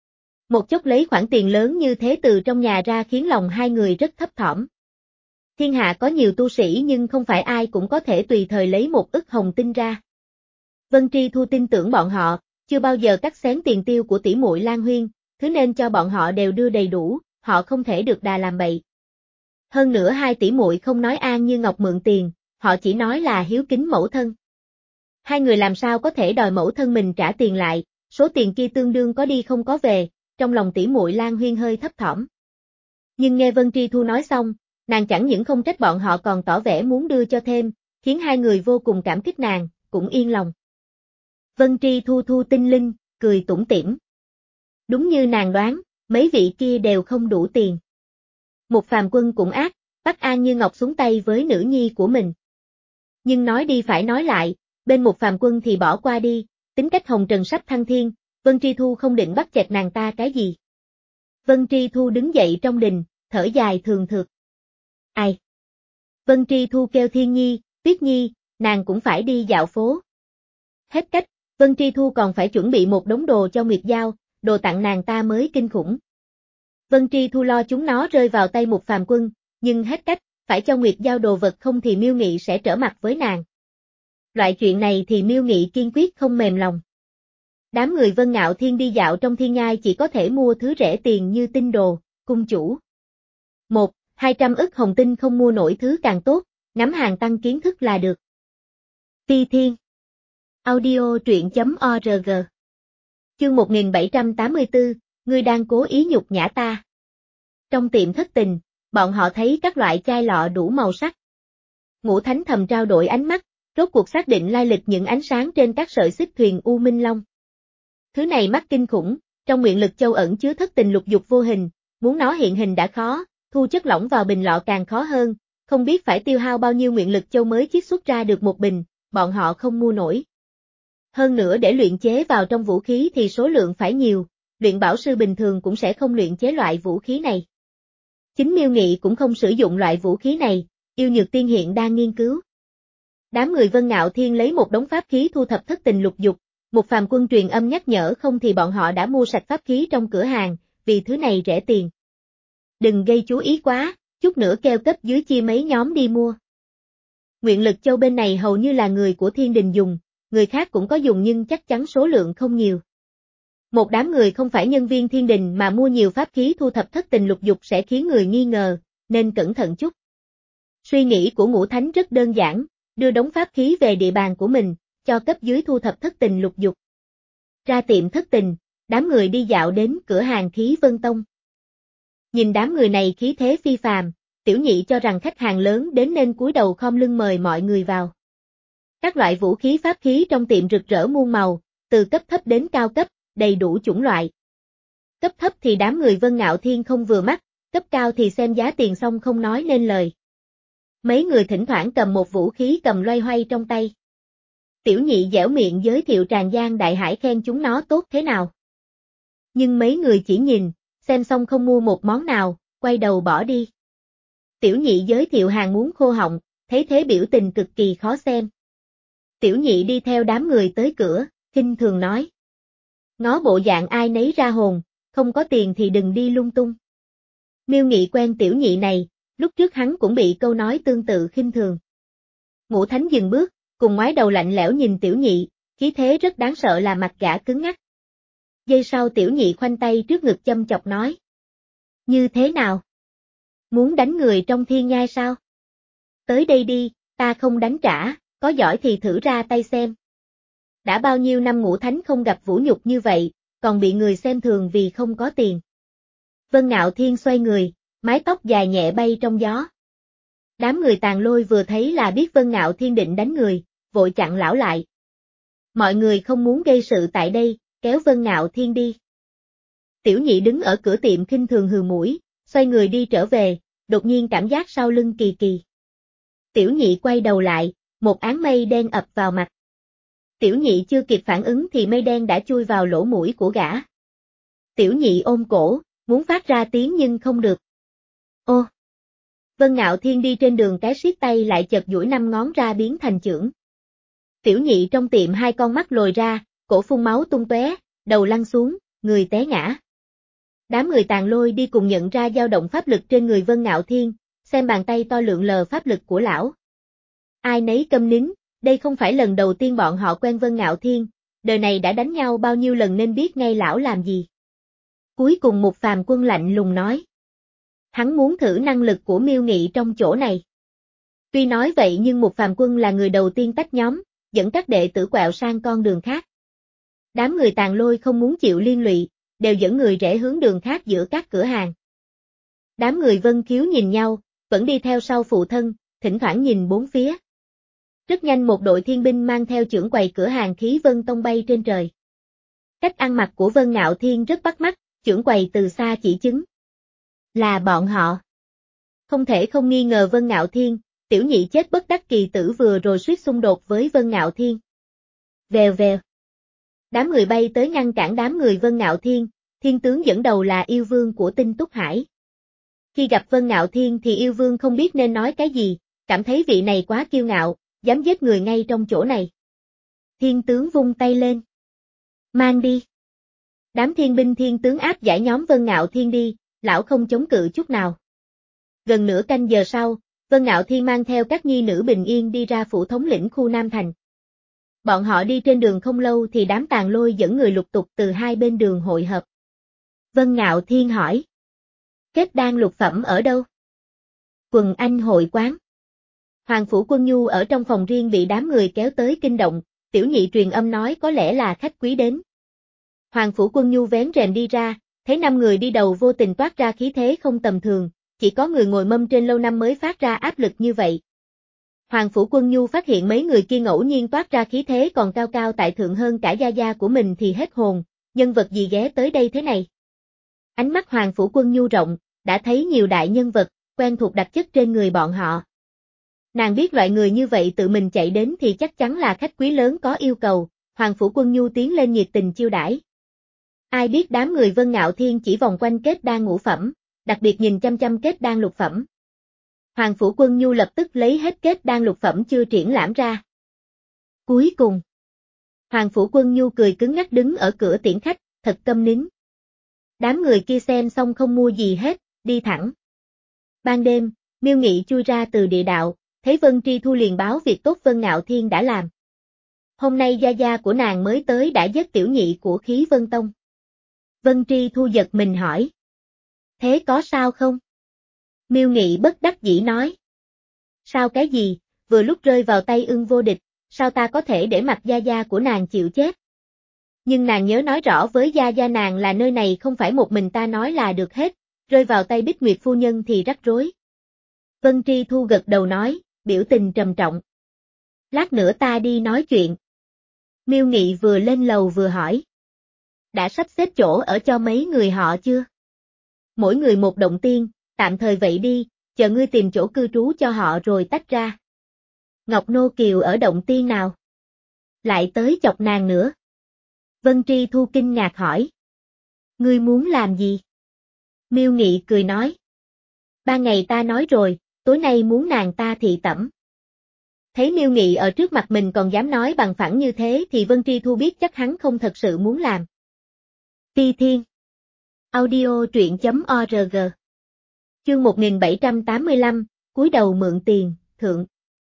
Một chốc lấy khoản tiền lớn như thế từ trong nhà ra khiến lòng hai người rất thấp thỏm. Thiên hạ có nhiều tu sĩ nhưng không phải ai cũng có thể tùy thời lấy một ức hồng tinh ra. Vân Tri Thu tin tưởng bọn họ, chưa bao giờ cắt xén tiền tiêu của tỷ muội Lan Huyên, thứ nên cho bọn họ đều đưa đầy đủ, họ không thể được đà làm bậy. Hơn nữa hai tỷ muội không nói An Như Ngọc mượn tiền, họ chỉ nói là hiếu kính mẫu thân. Hai người làm sao có thể đòi mẫu thân mình trả tiền lại, số tiền kia tương đương có đi không có về, trong lòng tỷ muội Lan Huyên hơi thấp thỏm. Nhưng nghe Vân Tri Thu nói xong, nàng chẳng những không trách bọn họ còn tỏ vẻ muốn đưa cho thêm, khiến hai người vô cùng cảm kích nàng, cũng yên lòng. Vân Tri Thu thu tinh linh, cười tủm tỉm. Đúng như nàng đoán, mấy vị kia đều không đủ tiền. Một Phàm Quân cũng ác, bắt An Như Ngọc xuống tay với nữ nhi của mình. Nhưng nói đi phải nói lại, bên Một Phàm Quân thì bỏ qua đi, tính cách hồng trần sắp thăng thiên, Vân Tri Thu không định bắt chẹt nàng ta cái gì. Vân Tri Thu đứng dậy trong đình, thở dài thường thượt. Ai? Vân Tri Thu kêu Thiên Nhi, Tuyết Nhi, nàng cũng phải đi dạo phố. Hết cách, Vân Tri Thu còn phải chuẩn bị một đống đồ cho Nguyệt Giao, đồ tặng nàng ta mới kinh khủng. Vân Tri Thu lo chúng nó rơi vào tay Một Phàm Quân, nhưng hết cách, phải cho Nguyệt Giao đồ vật không thì Miêu Nghị sẽ trở mặt với nàng. Loại chuyện này thì Miêu Nghị kiên quyết không mềm lòng. Đám người Vân Ngạo Thiên đi dạo trong thiên nhai chỉ có thể mua thứ rẻ tiền như tinh đồ, cung chủ. Một, hai trăm ức hồng tinh không mua nổi thứ càng tốt, ngắm hàng tăng kiến thức là được. Ti Thiên Audio truyện.org Chương một nghìn bảy trăm tám mươi tư, ngươi đang cố ý nhục nhã ta. Trong tiệm thất tình, bọn họ thấy các loại chai lọ đủ màu sắc. Ngũ Thánh thầm trao đổi ánh mắt, rốt cuộc xác định lai lịch những ánh sáng trên các sợi xích thuyền U Minh Long. Thứ này mắc kinh khủng, trong nguyện lực châu ẩn chứa thất tình lục dục vô hình, muốn nó hiện hình đã khó, thu chất lỏng vào bình lọ càng khó hơn, không biết phải tiêu hao bao nhiêu nguyện lực châu mới chiết xuất ra được một bình, bọn họ không mua nổi. Hơn nữa để luyện chế vào trong vũ khí thì số lượng phải nhiều, luyện bảo sư bình thường cũng sẽ không luyện chế loại vũ khí này. Chính Miêu Nghị cũng không sử dụng loại vũ khí này, Yêu Nhược Tiên hiện đang nghiên cứu. Đám người Vân Ngạo Thiên lấy một đống pháp khí thu thập thất tình lục dục, Một Phàm Quân truyền âm nhắc nhở không thì bọn họ đã mua sạch pháp khí trong cửa hàng, vì thứ này rẻ tiền. Đừng gây chú ý quá, chút nữa kêu cấp dưới chia mấy nhóm đi mua. Nguyện lực châu bên này hầu như là người của thiên đình dùng, người khác cũng có dùng nhưng chắc chắn số lượng không nhiều. Một đám người không phải nhân viên thiên đình mà mua nhiều pháp khí thu thập thất tình lục dục sẽ khiến người nghi ngờ, nên cẩn thận chút. Suy nghĩ của Ngũ Thánh rất đơn giản, đưa đống pháp khí về địa bàn của mình, cho cấp dưới thu thập thất tình lục dục. Ra tiệm thất tình, đám người đi dạo đến cửa hàng Khí Vân Tông. Nhìn đám người này khí thế phi phàm, Tiểu Nhị cho rằng khách hàng lớn đến nên cúi đầu khom lưng mời mọi người vào. Các loại vũ khí pháp khí trong tiệm rực rỡ muôn màu, từ cấp thấp đến cao cấp, đầy đủ chủng loại. Cấp thấp thì đám người Vân Ngạo Thiên không vừa mắt, cấp cao thì xem giá tiền xong không nói nên lời. Mấy người thỉnh thoảng cầm một vũ khí cầm loay hoay trong tay. Tiểu Nhị dẻo miệng giới thiệu tràn gian đại hải khen chúng nó tốt thế nào. Nhưng mấy người chỉ nhìn, xem xong không mua một món nào, quay đầu bỏ đi. Tiểu Nhị giới thiệu hàng muốn khô họng, thấy thế biểu tình cực kỳ khó xem. Tiểu Nhị đi theo đám người tới cửa, khinh thường nói. Ngó bộ dạng ai nấy ra hồn, không có tiền thì đừng đi lung tung. Miêu Nghị quen Tiểu Nhị này, lúc trước hắn cũng bị câu nói tương tự khinh thường. Ngũ Thánh dừng bước, cùng ngoái đầu lạnh lẽo nhìn Tiểu Nhị, khí thế rất đáng sợ là mặt gã cứng ngắc. Giây sau Tiểu Nhị khoanh tay trước ngực châm chọc nói. Như thế nào? Muốn đánh người trong thiên nhai sao? Tới đây đi, ta không đánh trả, có giỏi thì thử ra tay xem. Đã bao nhiêu năm Ngũ Thánh không gặp vũ nhục như vậy, còn bị người xem thường vì không có tiền. Vân Ngạo Thiên xoay người, mái tóc dài nhẹ bay trong gió. Đám người Tàn Lôi vừa thấy là biết Vân Ngạo Thiên định đánh người, vội chặn lão lại. Mọi người không muốn gây sự tại đây, kéo Vân Ngạo Thiên đi. Tiểu Nhị đứng ở cửa tiệm khinh thường hừ mũi, xoay người đi trở về, đột nhiên cảm giác sau lưng kỳ kỳ. Tiểu Nhị quay đầu lại, một áng mây đen ập vào mặt. Tiểu Nhị chưa kịp phản ứng thì mây đen đã chui vào lỗ mũi của gã. Tiểu Nhị ôm cổ, muốn phát ra tiếng nhưng không được. Ô! Vân Ngạo Thiên đi trên đường cái siết tay lại chợt duỗi năm ngón ra biến thành chưởng. Tiểu Nhị trong tiệm hai con mắt lồi ra, cổ phun máu tung tóe, đầu lăn xuống, người té ngã. Đám người Tàn Lôi đi cùng nhận ra dao động pháp lực trên người Vân Ngạo Thiên, xem bàn tay to lượn lờ pháp lực của lão. Ai nấy câm nín, Đây không phải lần đầu tiên bọn họ quen Vân Ngạo Thiên, đời này đã đánh nhau bao nhiêu lần nên biết ngay lão làm gì. Cuối cùng Mục Phàm Quân lạnh lùng nói. Hắn muốn thử năng lực của Miêu Nghị trong chỗ này. Tuy nói vậy nhưng Mục Phàm Quân là người đầu tiên tách nhóm, dẫn các đệ tử quẹo sang con đường khác. Đám người Tàn Lôi không muốn chịu liên lụy, đều dẫn người rẽ hướng đường khác giữa các cửa hàng. Đám người Vân Khiếu nhìn nhau, vẫn đi theo sau phụ thân, thỉnh thoảng nhìn bốn phía. Rất nhanh một đội thiên binh mang theo trưởng quầy cửa hàng Khí Vân Tông bay trên trời. Cách ăn mặc của Vân Ngạo Thiên rất bắt mắt, trưởng quầy từ xa chỉ chứng. Là bọn họ. Không thể không nghi ngờ Vân Ngạo Thiên, tiểu nhị chết bất đắc kỳ tử vừa rồi suýt xung đột với Vân Ngạo Thiên. Vèo vèo. Đám người bay tới ngăn cản đám người Vân Ngạo Thiên, thiên tướng dẫn đầu là yêu vương của Tinh Túc Hải. Khi gặp Vân Ngạo Thiên thì yêu vương không biết nên nói cái gì, cảm thấy vị này quá kiêu ngạo, dám giết người ngay trong chỗ này. Thiên tướng vung tay lên. Mang đi. Đám thiên binh thiên tướng áp giải nhóm Vân Ngạo Thiên đi, lão không chống cự chút nào. Gần nửa canh giờ sau, Vân Ngạo Thiên mang theo các nhi nữ bình yên đi ra phủ thống lĩnh khu Nam Thành. Bọn họ đi trên đường không lâu thì đám Tàn Lôi dẫn người lục tục từ hai bên đường hội hợp. Vân Ngạo Thiên hỏi. Kết đan lục phẩm ở đâu? Quần Anh hội quán. Hoàng Phủ Quân Nhu ở trong phòng riêng bị đám người kéo tới kinh động, tiểu nhị truyền âm nói có lẽ là khách quý đến. Hoàng Phủ Quân Nhu vén rèm đi ra, thấy năm người đi đầu vô tình toát ra khí thế không tầm thường, chỉ có người ngồi mâm trên lâu năm mới phát ra áp lực như vậy. Hoàng Phủ Quân Nhu phát hiện mấy người kia ngẫu nhiên toát ra khí thế còn cao cao tại thượng hơn cả gia gia của mình thì hết hồn, nhân vật gì ghé tới đây thế này. Ánh mắt Hoàng Phủ Quân Nhu rộng, đã thấy nhiều đại nhân vật, quen thuộc đặc chất trên người bọn họ. Nàng biết loại người như vậy tự mình chạy đến thì chắc chắn là khách quý lớn có yêu cầu, Hoàng Phủ Quân Nhu tiến lên nhiệt tình chiêu đãi. Ai biết đám người Vân Ngạo Thiên chỉ vòng quanh kết đan ngũ phẩm, đặc biệt nhìn chăm chăm kết đan lục phẩm. Hoàng Phủ Quân Nhu lập tức lấy hết kết đan lục phẩm chưa triển lãm ra. Cuối cùng, Hoàng Phủ Quân Nhu cười cứng ngắc đứng ở cửa tiễn khách, thật câm nín. Đám người kia xem xong không mua gì hết, đi thẳng. Ban đêm, Miêu Nghị chui ra từ địa đạo, thấy Vân Tri Thu liền báo việc tốt Vân Ngạo Thiên đã làm. Hôm nay gia gia của nàng mới tới đã giết tiểu nhị của Khí Vân Tông. Vân Tri Thu giật mình hỏi. Thế có sao không? Miêu Nghị bất đắc dĩ nói. Sao cái gì, vừa lúc rơi vào tay Ưng Vô Địch, sao ta có thể để mặc gia gia của nàng chịu chết? Nhưng nàng nhớ nói rõ với gia gia nàng là nơi này không phải một mình ta nói là được hết, rơi vào tay Bích Nguyệt phu nhân thì rắc rối. Vân Tri Thu gật đầu nói, biểu tình trầm trọng. Lát nữa ta đi nói chuyện. Miêu Nghị vừa lên lầu vừa hỏi. Đã sắp xếp chỗ ở cho mấy người họ chưa? Mỗi người một động tiên, tạm thời vậy đi, chờ ngươi tìm chỗ cư trú cho họ rồi tách ra. Ngọc Nô Kiều ở động tiên nào? Lại tới chọc nàng nữa. Vân Tri Thu kinh ngạc hỏi. Ngươi muốn làm gì? Miêu Nghị cười nói. Ban ngày ta nói rồi, tối nay muốn nàng ta thị tẩm. Thấy Miêu Nghị ở trước mặt mình còn dám nói bằng phẳng như thế thì Vân Tri Thu biết chắc hắn không thật sự muốn làm. Ti Thiên. Audio truyện chấm org. Chương một nghìn bảy trăm tám mươi lăm, cúi đầu mượn tiền, thượng.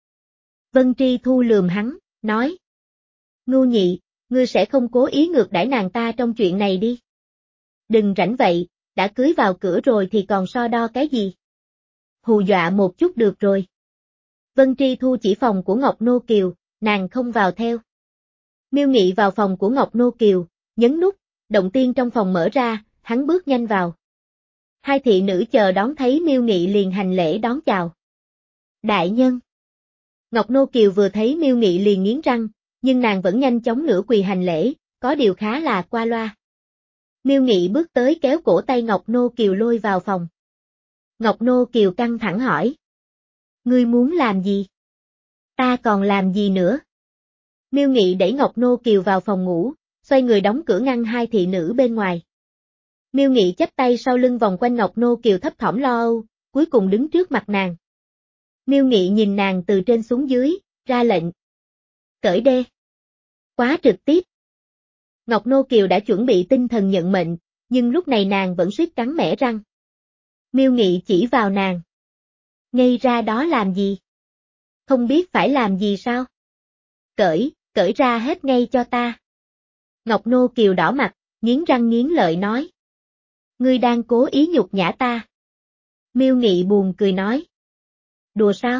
Vân Tri Thu lườm hắn, nói. Ngu nhị, ngươi sẽ không cố ý ngược đãi nàng ta trong chuyện này đi. Đừng rảnh vậy, đã cưới vào cửa rồi thì còn so đo cái gì? Hù dọa một chút được rồi. Vân Tri Thu chỉ phòng của Ngọc Nô Kiều, nàng không vào theo. Miêu Nghị vào phòng của Ngọc Nô Kiều, nhấn nút, động tiên trong phòng mở ra, hắn bước nhanh vào. Hai thị nữ chờ đón thấy Miêu Nghị liền hành lễ đón chào. Đại nhân. Ngọc Nô Kiều vừa thấy Miêu Nghị liền nghiến răng, nhưng nàng vẫn nhanh chóng nửa quỳ hành lễ, có điều khá là qua loa. Miêu Nghị bước tới kéo cổ tay Ngọc Nô Kiều lôi vào phòng. Ngọc Nô Kiều căng thẳng hỏi. Ngươi muốn làm gì? Ta còn làm gì nữa? Miêu Nghị đẩy Ngọc Nô Kiều vào phòng ngủ, xoay người đóng cửa ngăn hai thị nữ bên ngoài. Miêu Nghị chắp tay sau lưng vòng quanh Ngọc Nô Kiều thấp thỏm lo âu, cuối cùng đứng trước mặt nàng. Miêu Nghị nhìn nàng từ trên xuống dưới, ra lệnh. Cởi đê. Quá trực tiếp. Ngọc Nô Kiều đã chuẩn bị tinh thần nhận mệnh, nhưng lúc này nàng vẫn suýt cắn mẻ răng. Miêu Nghị chỉ vào nàng. Ngây ra đó làm gì? Không biết phải làm gì sao? cởi, cởi ra hết ngay cho ta. Ngọc Nô Kiều đỏ mặt, nghiến răng nghiến lợi nói. Ngươi đang cố ý nhục nhã ta. Miêu Nghị buồn cười nói. Đùa sao?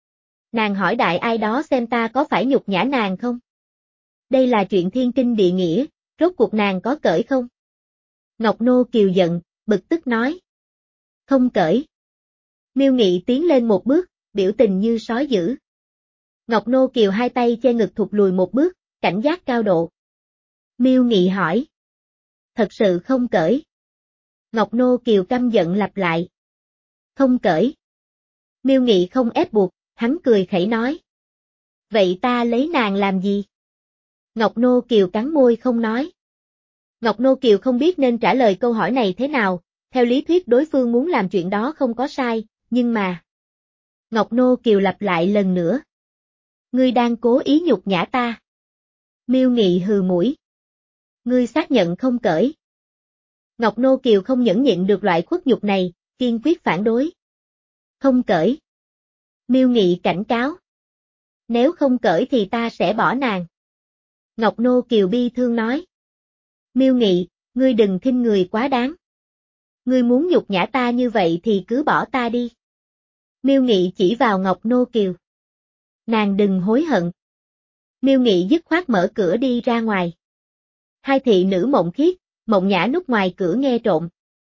Nàng hỏi đại ai đó xem ta có phải nhục nhã nàng không? Đây là chuyện thiên kinh địa nghĩa, rốt cuộc nàng có cởi không? Ngọc Nô Kiều giận, bực tức nói. Không cởi. Miêu Nghị tiến lên một bước, biểu tình như sói dữ. Ngọc Nô Kiều hai tay che ngực thụt lùi một bước, cảnh giác cao độ. Miêu Nghị hỏi. Thật sự không cởi. Ngọc Nô Kiều căm giận lặp lại. Không cởi. Miêu Nghị không ép buộc, hắn cười khẩy nói. Vậy ta lấy nàng làm gì? Ngọc Nô Kiều cắn môi không nói. Ngọc Nô Kiều không biết nên trả lời câu hỏi này thế nào, theo lý thuyết đối phương muốn làm chuyện đó không có sai, nhưng mà... Ngọc Nô Kiều lặp lại lần nữa. Ngươi đang cố ý nhục nhã ta. Miêu Nghị hừ mũi. Ngươi xác nhận không cởi. Ngọc Nô Kiều không nhẫn nhịn được loại khuất nhục này, kiên quyết phản đối. Không cởi. Miêu Nghị cảnh cáo. Nếu không cởi thì ta sẽ bỏ nàng. Ngọc Nô Kiều bi thương nói. Miêu Nghị, ngươi đừng khinh người quá đáng. Ngươi muốn nhục nhã ta như vậy thì cứ bỏ ta đi. Miêu Nghị chỉ vào Ngọc Nô Kiều. Nàng đừng hối hận. Miêu Nghị dứt khoát mở cửa đi ra ngoài. Hai thị nữ Mộng Khiết, Mộng Nhã núp ngoài cửa nghe trộm.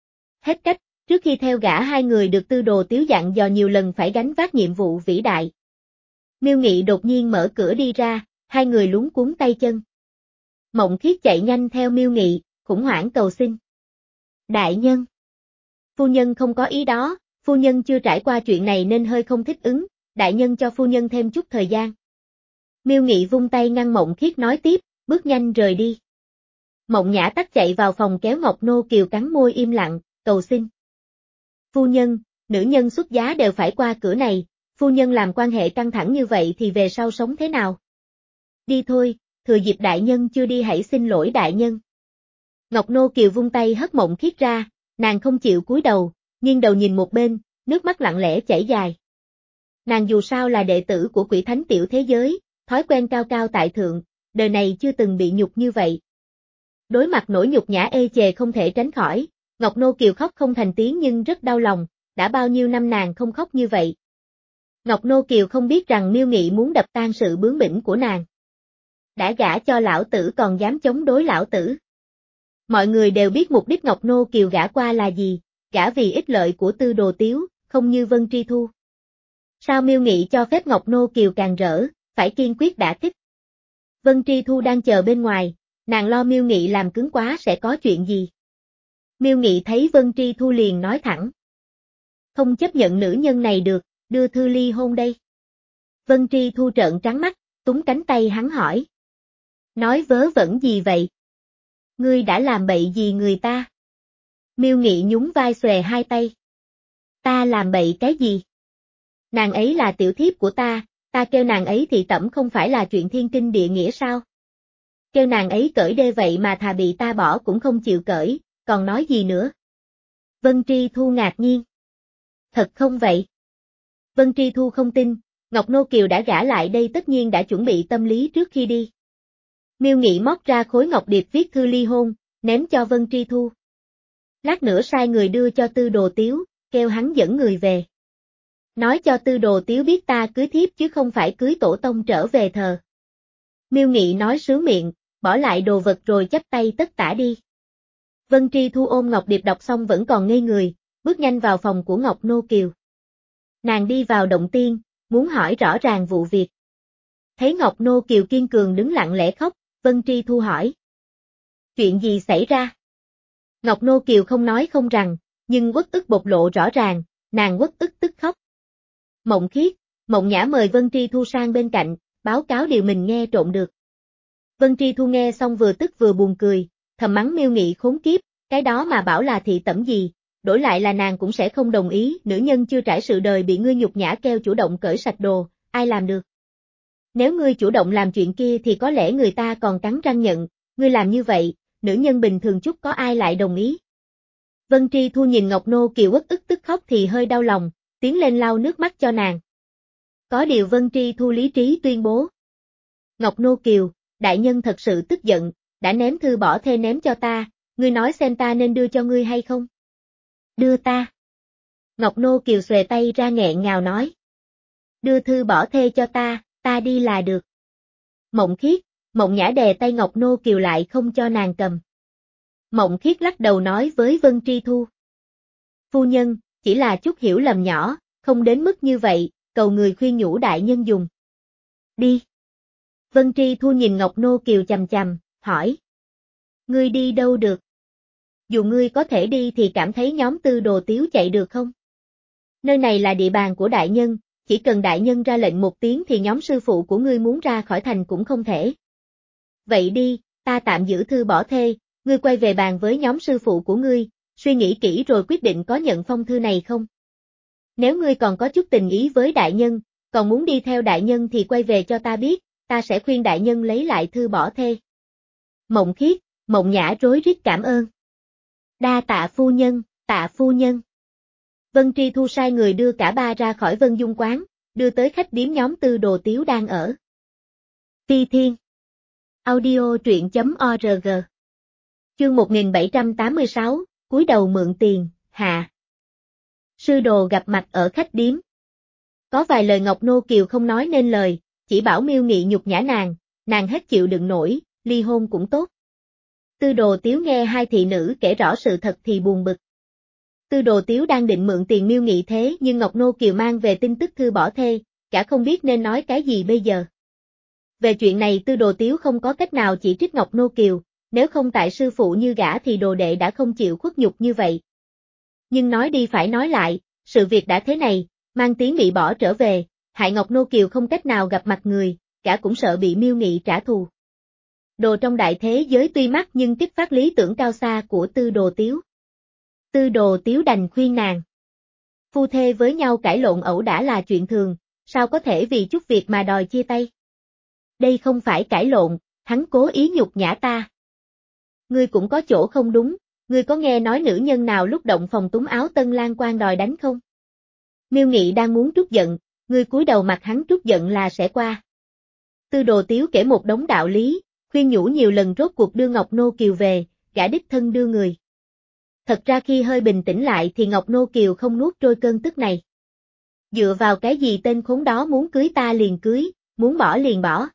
Hết cách, trước khi theo gã hai người được Tư Đồ Tiếu dặn dò nhiều lần phải gánh vác nhiệm vụ vĩ đại. Miêu Nghị đột nhiên mở cửa đi ra, hai người luống cuống tay chân. Mộng Khiết chạy nhanh theo Miêu Nghị, khủng hoảng cầu xin. Đại nhân. Phu nhân không có ý đó, phu nhân chưa trải qua chuyện này nên hơi không thích ứng, đại nhân cho phu nhân thêm chút thời gian. Miêu Nghị vung tay ngăn Mộng Khiết nói tiếp, bước nhanh rời đi. Mộng Nhã tắt chạy vào phòng kéo Ngọc Nô Kiều cắn môi im lặng, cầu xin. Phu nhân, nữ nhân xuất giá đều phải qua cửa này, phu nhân làm quan hệ căng thẳng như vậy thì về sau sống thế nào? Đi thôi, thừa dịp đại nhân chưa đi hãy xin lỗi đại nhân. Ngọc Nô Kiều vung tay hất Mộng Khiết ra, nàng không chịu cúi đầu, nghiêng đầu nhìn một bên, nước mắt lặng lẽ chảy dài. Nàng dù sao là đệ tử của Quỷ Thánh tiểu thế giới, thói quen cao cao tại thượng, đời này chưa từng bị nhục như vậy. Đối mặt nỗi nhục nhã ê chề không thể tránh khỏi, Ngọc Nô Kiều khóc không thành tiếng nhưng rất đau lòng, đã bao nhiêu năm nàng không khóc như vậy. Ngọc Nô Kiều không biết rằng Miêu Nghị muốn đập tan sự bướng bỉnh của nàng. Đã gả cho lão tử còn dám chống đối lão tử. Mọi người đều biết mục đích Ngọc Nô Kiều gả qua là gì, gả vì ích lợi của Tư Đồ Tiếu, không như Vân Tri Thu. Sao Miêu Nghị cho phép Ngọc Nô Kiều càng rỡ, phải kiên quyết đả kích. Vân Tri Thu đang chờ bên ngoài, nàng lo Miêu Nghị làm cứng quá sẽ có chuyện gì. Miêu Nghị thấy Vân Tri Thu liền nói thẳng. Không chấp nhận nữ nhân này được, đưa thư ly hôn đây. Vân Tri Thu trợn trắng mắt, túm cánh tay hắn hỏi. Nói vớ vẩn gì vậy? Ngươi đã làm bậy gì người ta? Miêu Nghị nhún vai xòe hai tay. Ta làm bậy cái gì? Nàng ấy là tiểu thiếp của ta, ta kêu nàng ấy thì tẩm không phải là chuyện thiên kinh địa nghĩa sao? Kêu nàng ấy cởi đê vậy mà thà bị ta bỏ cũng không chịu cởi, còn nói gì nữa? Vân Tri Thu ngạc nhiên. Thật không vậy? Vân Tri Thu không tin, Ngọc Nô Kiều đã gả lại đây tất nhiên đã chuẩn bị tâm lý trước khi đi. Miêu Nghị móc ra khối ngọc điệp viết thư ly hôn, ném cho Vân Tri Thu. Lát nữa sai người đưa cho Tư Đồ Tiếu, kêu hắn dẫn người về. Nói cho Tư Đồ Tiếu biết ta cưới thiếp chứ không phải cưới tổ tông trở về thờ. Miêu Nghị nói sướng miệng, bỏ lại đồ vật rồi chắp tay tất tả đi. Vân Tri Thu ôm ngọc điệp đọc xong vẫn còn ngây người, bước nhanh vào phòng của Ngọc Nô Kiều. Nàng đi vào động tiên, muốn hỏi rõ ràng vụ việc. Thấy Ngọc Nô Kiều kiên cường đứng lặng lẽ khóc, Vân Tri Thu hỏi. Chuyện gì xảy ra? Ngọc Nô Kiều không nói không rằng, nhưng uất ức bộc lộ rõ ràng, nàng uất ức tức khóc. Mộng Khiết, Mộng Nhã mời Vân Tri Thu sang bên cạnh, báo cáo điều mình nghe trộm được. Vân Tri Thu nghe xong vừa tức vừa buồn cười, thầm mắng Miêu Nghị khốn kiếp, cái đó mà bảo là thị tẩm gì, đổi lại là nàng cũng sẽ không đồng ý, nữ nhân chưa trải sự đời bị ngươi nhục nhã kêu chủ động cởi sạch đồ, ai làm được. Nếu ngươi chủ động làm chuyện kia thì có lẽ người ta còn cắn răng nhận, ngươi làm như vậy, nữ nhân bình thường chút có ai lại đồng ý. Vân Tri Thu nhìn Ngọc Nô Kiều uất ức tức khóc thì hơi đau lòng, tiến lên lau nước mắt cho nàng. Có điều Vân Tri Thu lý trí tuyên bố. Ngọc Nô Kiều, đại nhân thật sự tức giận, đã ném thư bỏ thê ném cho ta, ngươi nói xem ta nên đưa cho ngươi hay không? Đưa ta. Ngọc Nô Kiều xuề tay ra nghẹn ngào nói. Đưa thư bỏ thê cho ta, ta đi là được. Mộng Khiết, Mộng Nhã đè tay Ngọc Nô Kiều lại không cho nàng cầm. Mộng Khiết lắc đầu nói với Vân Tri Thu. Phu nhân, chỉ là chút hiểu lầm nhỏ, không đến mức như vậy, cầu người khuyên nhủ đại nhân dùng. Đi. Vân Tri Thu nhìn Ngọc Nô Kiều chằm chằm, hỏi. Ngươi đi đâu được? Dù ngươi có thể đi thì cảm thấy nhóm Tư Đồ Tiếu chạy được không? Nơi này là địa bàn của đại nhân, chỉ cần đại nhân ra lệnh một tiếng thì nhóm sư phụ của ngươi muốn ra khỏi thành cũng không thể. Vậy đi, ta tạm giữ thư bỏ thê, ngươi quay về bàn với nhóm sư phụ của ngươi, suy nghĩ kỹ rồi quyết định có nhận phong thư này không? Nếu ngươi còn có chút tình ý với đại nhân, còn muốn đi theo đại nhân thì quay về cho ta biết, ta sẽ khuyên đại nhân lấy lại thư bỏ thê. Mộng Khiết, Mộng Nhã rối rít cảm ơn. Đa tạ phu nhân, tạ phu nhân. Vân Tri Thu sai người đưa cả ba ra khỏi Vân Dung quán, đưa tới khách điếm nhóm Tư Đồ Tiếu đang ở. Phi Thiên. Audio truyện chấm org. Chương một nghìn bảy trăm tám mươi sáu, cúi đầu mượn tiền, hạ. Sư đồ gặp mặt ở khách điếm. Có vài lời Ngọc Nô Kiều không nói nên lời, chỉ bảo Miêu Nghị nhục nhã nàng, nàng hết chịu đựng nổi, ly hôn cũng tốt. Tư Đồ Tiếu nghe hai thị nữ kể rõ sự thật thì buồn bực. Tư Đồ Tiếu đang định mượn tiền Miêu Nghị thế nhưng Ngọc Nô Kiều mang về tin tức thư bỏ thê, cả không biết nên nói cái gì bây giờ. Về chuyện này Tư Đồ Tiếu không có cách nào chỉ trích Ngọc Nô Kiều, nếu không tại sư phụ như gã thì đồ đệ đã không chịu khuất nhục như vậy. Nhưng nói đi phải nói lại, sự việc đã thế này, mang tiếng bị bỏ trở về, hại Ngọc Nô Kiều không cách nào gặp mặt người, gã cũng sợ bị Miêu Nghị trả thù. Đồ trong đại thế giới tuy mắc nhưng kích phát lý tưởng cao xa của Tư Đồ Tiếu. Tư Đồ Tiếu đành khuyên nàng. Phu thê với nhau cãi lộn ẩu đả là chuyện thường, sao có thể vì chút việc mà đòi chia tay? Đây không phải cãi lộn, hắn cố ý nhục nhã ta. Ngươi cũng có chỗ không đúng, ngươi có nghe nói nữ nhân nào lúc động phòng túm áo Tân Lan Quan đòi đánh không? Miêu Nghị đang muốn trút giận, ngươi cúi đầu mặt hắn trút giận là sẽ qua. Tư Đồ Tiếu kể một đống đạo lý, khuyên nhủ nhiều lần rốt cuộc đưa Ngọc Nô Kiều về, gã đích thân đưa người. Thật ra khi hơi bình tĩnh lại thì Ngọc Nô Kiều không nuốt trôi cơn tức này. Dựa vào cái gì tên khốn đó muốn cưới ta liền cưới, muốn bỏ liền bỏ.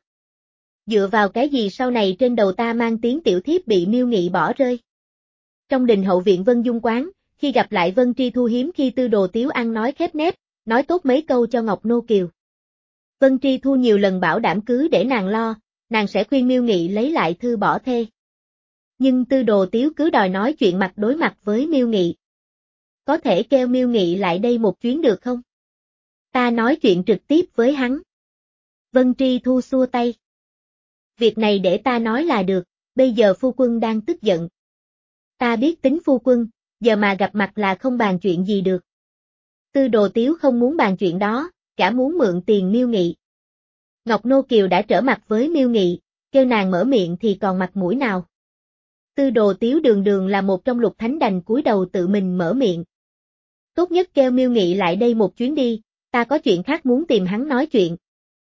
Dựa vào cái gì sau này trên đầu ta mang tiếng tiểu thiếp bị Miêu Nghị bỏ rơi. Trong đình hậu viện Vân Dung quán, khi gặp lại Vân Tri Thu hiếm khi Tư Đồ Tiếu ăn nói khép nép, nói tốt mấy câu cho Ngọc Nô Kiều. Vân Tri Thu nhiều lần bảo đảm cứ để nàng lo, nàng sẽ khuyên Miêu Nghị lấy lại thư bỏ thê. Nhưng Tư Đồ Tiếu cứ đòi nói chuyện mặt đối mặt với Miêu Nghị. Có thể kêu Miêu Nghị lại đây một chuyến được không? Ta nói chuyện trực tiếp với hắn. Vân Tri Thu xua tay. Việc này để ta nói là được, bây giờ phu quân đang tức giận. Ta biết tính phu quân, giờ mà gặp mặt là không bàn chuyện gì được. Tư Đồ Tiếu không muốn bàn chuyện đó, cả muốn mượn tiền Miêu Nghị. Ngọc Nô Kiều đã trở mặt với Miêu Nghị, kêu nàng mở miệng thì còn mặt mũi nào. Tư Đồ Tiếu đường đường là một trong lục thánh đành cúi đầu tự mình mở miệng. Tốt nhất kêu Miêu Nghị lại đây một chuyến đi, ta có chuyện khác muốn tìm hắn nói chuyện.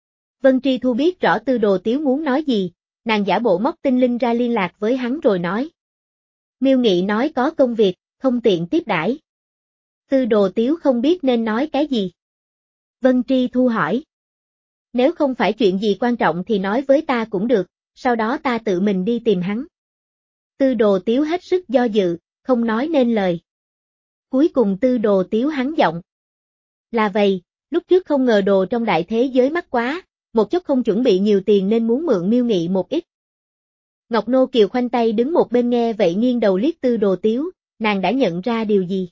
Vân Tri Thu biết rõ Tư Đồ Tiếu muốn nói gì, nàng giả bộ móc tinh linh ra liên lạc với hắn rồi nói. Miêu Nghị nói có công việc, không tiện tiếp đãi. Tư Đồ Tiếu không biết nên nói cái gì. Vân Tri Thu hỏi. Nếu không phải chuyện gì quan trọng thì nói với ta cũng được, sau đó ta tự mình đi tìm hắn. Tư Đồ Tiếu hết sức do dự, không nói nên lời. Cuối cùng Tư Đồ Tiếu hắn giọng. Là vậy, lúc trước không ngờ đồ trong đại thế giới mắc quá, một chút không chuẩn bị nhiều tiền nên muốn mượn Miêu Nghị một ít. Ngọc Nô Kiều khoanh tay đứng một bên nghe vậy nghiêng đầu liếc Tư Đồ Tiếu, nàng đã nhận ra điều gì.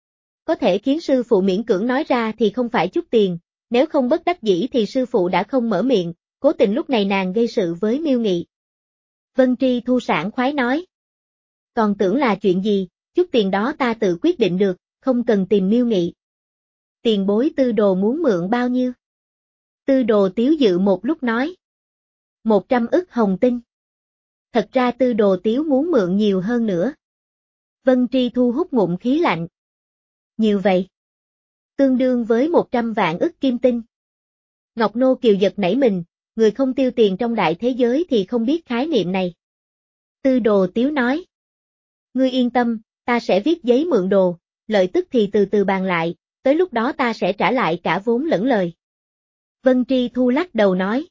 Có thể khiến sư phụ miễn cưỡng nói ra thì không phải chút tiền, nếu không bất đắc dĩ thì sư phụ đã không mở miệng, cố tình lúc này nàng gây sự với Miêu Nghị. Vân Tri Thu sảng khoái nói. Còn tưởng là chuyện gì, chút tiền đó ta tự quyết định được, không cần tìm Miêu Nghị. Tiền bối Tư Đồ muốn mượn bao nhiêu? Tư Đồ Tiếu dự một lúc nói. Một trăm ức hồng tinh. Thật ra Tư Đồ Tiếu muốn mượn nhiều hơn nữa. Vân Tri Thu hút ngụm khí lạnh. Nhiều vậy. Tương đương với một trăm vạn ức kim tinh. Ngọc Nô Kiều giật nảy mình, người không tiêu tiền trong đại thế giới thì không biết khái niệm này. Tư Đồ Tiếu nói. Ngươi yên tâm, ta sẽ viết giấy mượn đồ, lợi tức thì từ từ bàn lại, tới lúc đó ta sẽ trả lại cả vốn lẫn lời. Vân Tri Thu lắc đầu nói.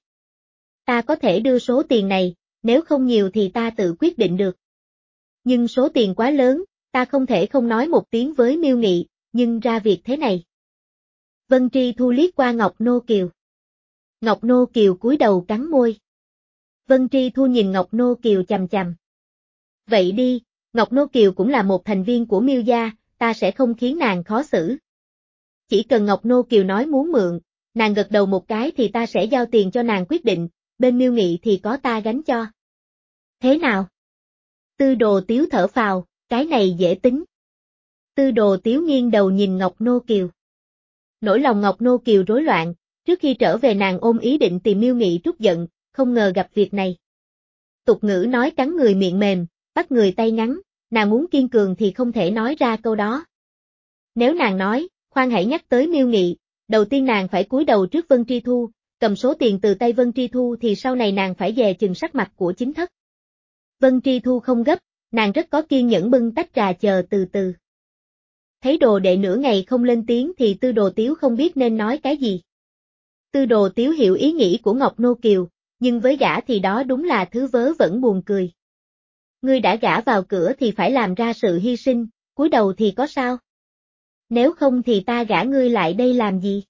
Ta có thể đưa số tiền này, nếu không nhiều thì ta tự quyết định được. Nhưng số tiền quá lớn, ta không thể không nói một tiếng với Miêu Nghị, nhưng ra việc thế này. Vân Tri Thu liếc qua Ngọc Nô Kiều. Ngọc Nô Kiều cúi đầu cắn môi. Vân Tri Thu nhìn Ngọc Nô Kiều chằm chằm. Vậy đi, Ngọc Nô Kiều cũng là một thành viên của Miêu gia, ta sẽ không khiến nàng khó xử. Chỉ cần Ngọc Nô Kiều nói muốn mượn, nàng gật đầu một cái thì ta sẽ giao tiền cho nàng quyết định, bên Miêu Nghị thì có ta gánh cho. Thế nào? Tư Đồ Tiếu thở phào, cái này dễ tính. Tư Đồ Tiếu nghiêng đầu nhìn Ngọc Nô Kiều. Nỗi lòng Ngọc Nô Kiều rối loạn, trước khi trở về nàng ôm ý định tìm Miêu Nghị trút giận, không ngờ gặp việc này. Tục ngữ nói cắn người miệng mềm, bắt người tay ngắn, nàng muốn kiên cường thì không thể nói ra câu đó. Nếu nàng nói, khoan hãy nhắc tới Miêu Nghị, đầu tiên nàng phải cúi đầu trước Vân Tri Thu, cầm số tiền từ tay Vân Tri Thu thì sau này nàng phải dè chừng sắc mặt của chính thất. Vân Tri Thu không gấp, nàng rất có kiên nhẫn bưng tách trà chờ từ từ. Thấy Đồ đệ nửa ngày không lên tiếng thì Tư Đồ Tiếu không biết nên nói cái gì. Tư Đồ Tiếu hiểu ý nghĩ của Ngọc Nô Kiều, nhưng với gã thì đó đúng là thứ vớ vẩn buồn cười. Ngươi đã gả vào cửa thì phải làm ra sự hy sinh, cúi đầu thì có sao? Nếu không thì ta gả ngươi lại đây làm gì?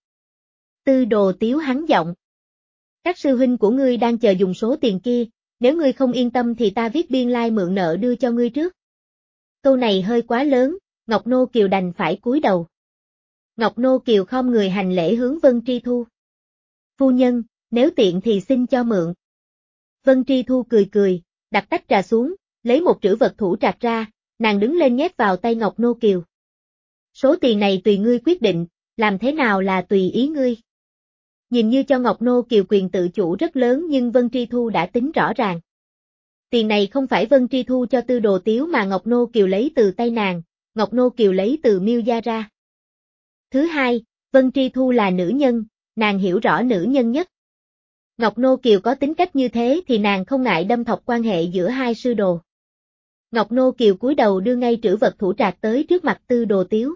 Tư Đồ Tiếu hắn giọng. Các sư huynh của ngươi đang chờ dùng số tiền kia, nếu ngươi không yên tâm thì ta viết biên lai mượn nợ đưa cho ngươi trước. Câu này hơi quá lớn, Ngọc Nô Kiều đành phải cúi đầu. Ngọc Nô Kiều khom người hành lễ hướng Vân Tri Thu. Phu nhân, nếu tiện thì xin cho mượn. Vân Tri Thu cười cười, đặt tách trà xuống, lấy một trữ vật thủ trạc ra, nàng đứng lên nhét vào tay Ngọc Nô Kiều. Số tiền này tùy ngươi quyết định, làm thế nào là tùy ý ngươi. Nhìn như cho Ngọc Nô Kiều quyền tự chủ rất lớn nhưng Vân Tri Thu đã tính rõ ràng. Tiền này không phải Vân Tri Thu cho Tư Đồ Tiếu mà Ngọc Nô Kiều lấy từ tay nàng, Ngọc Nô Kiều lấy từ Miêu gia ra. Thứ hai, Vân Tri Thu là nữ nhân, nàng hiểu rõ nữ nhân nhất. Ngọc Nô Kiều có tính cách như thế thì nàng không ngại đâm thọc quan hệ giữa hai sư đồ. Ngọc Nô Kiều cúi đầu đưa ngay trữ vật thủ trạc tới trước mặt Tư Đồ Tiếu.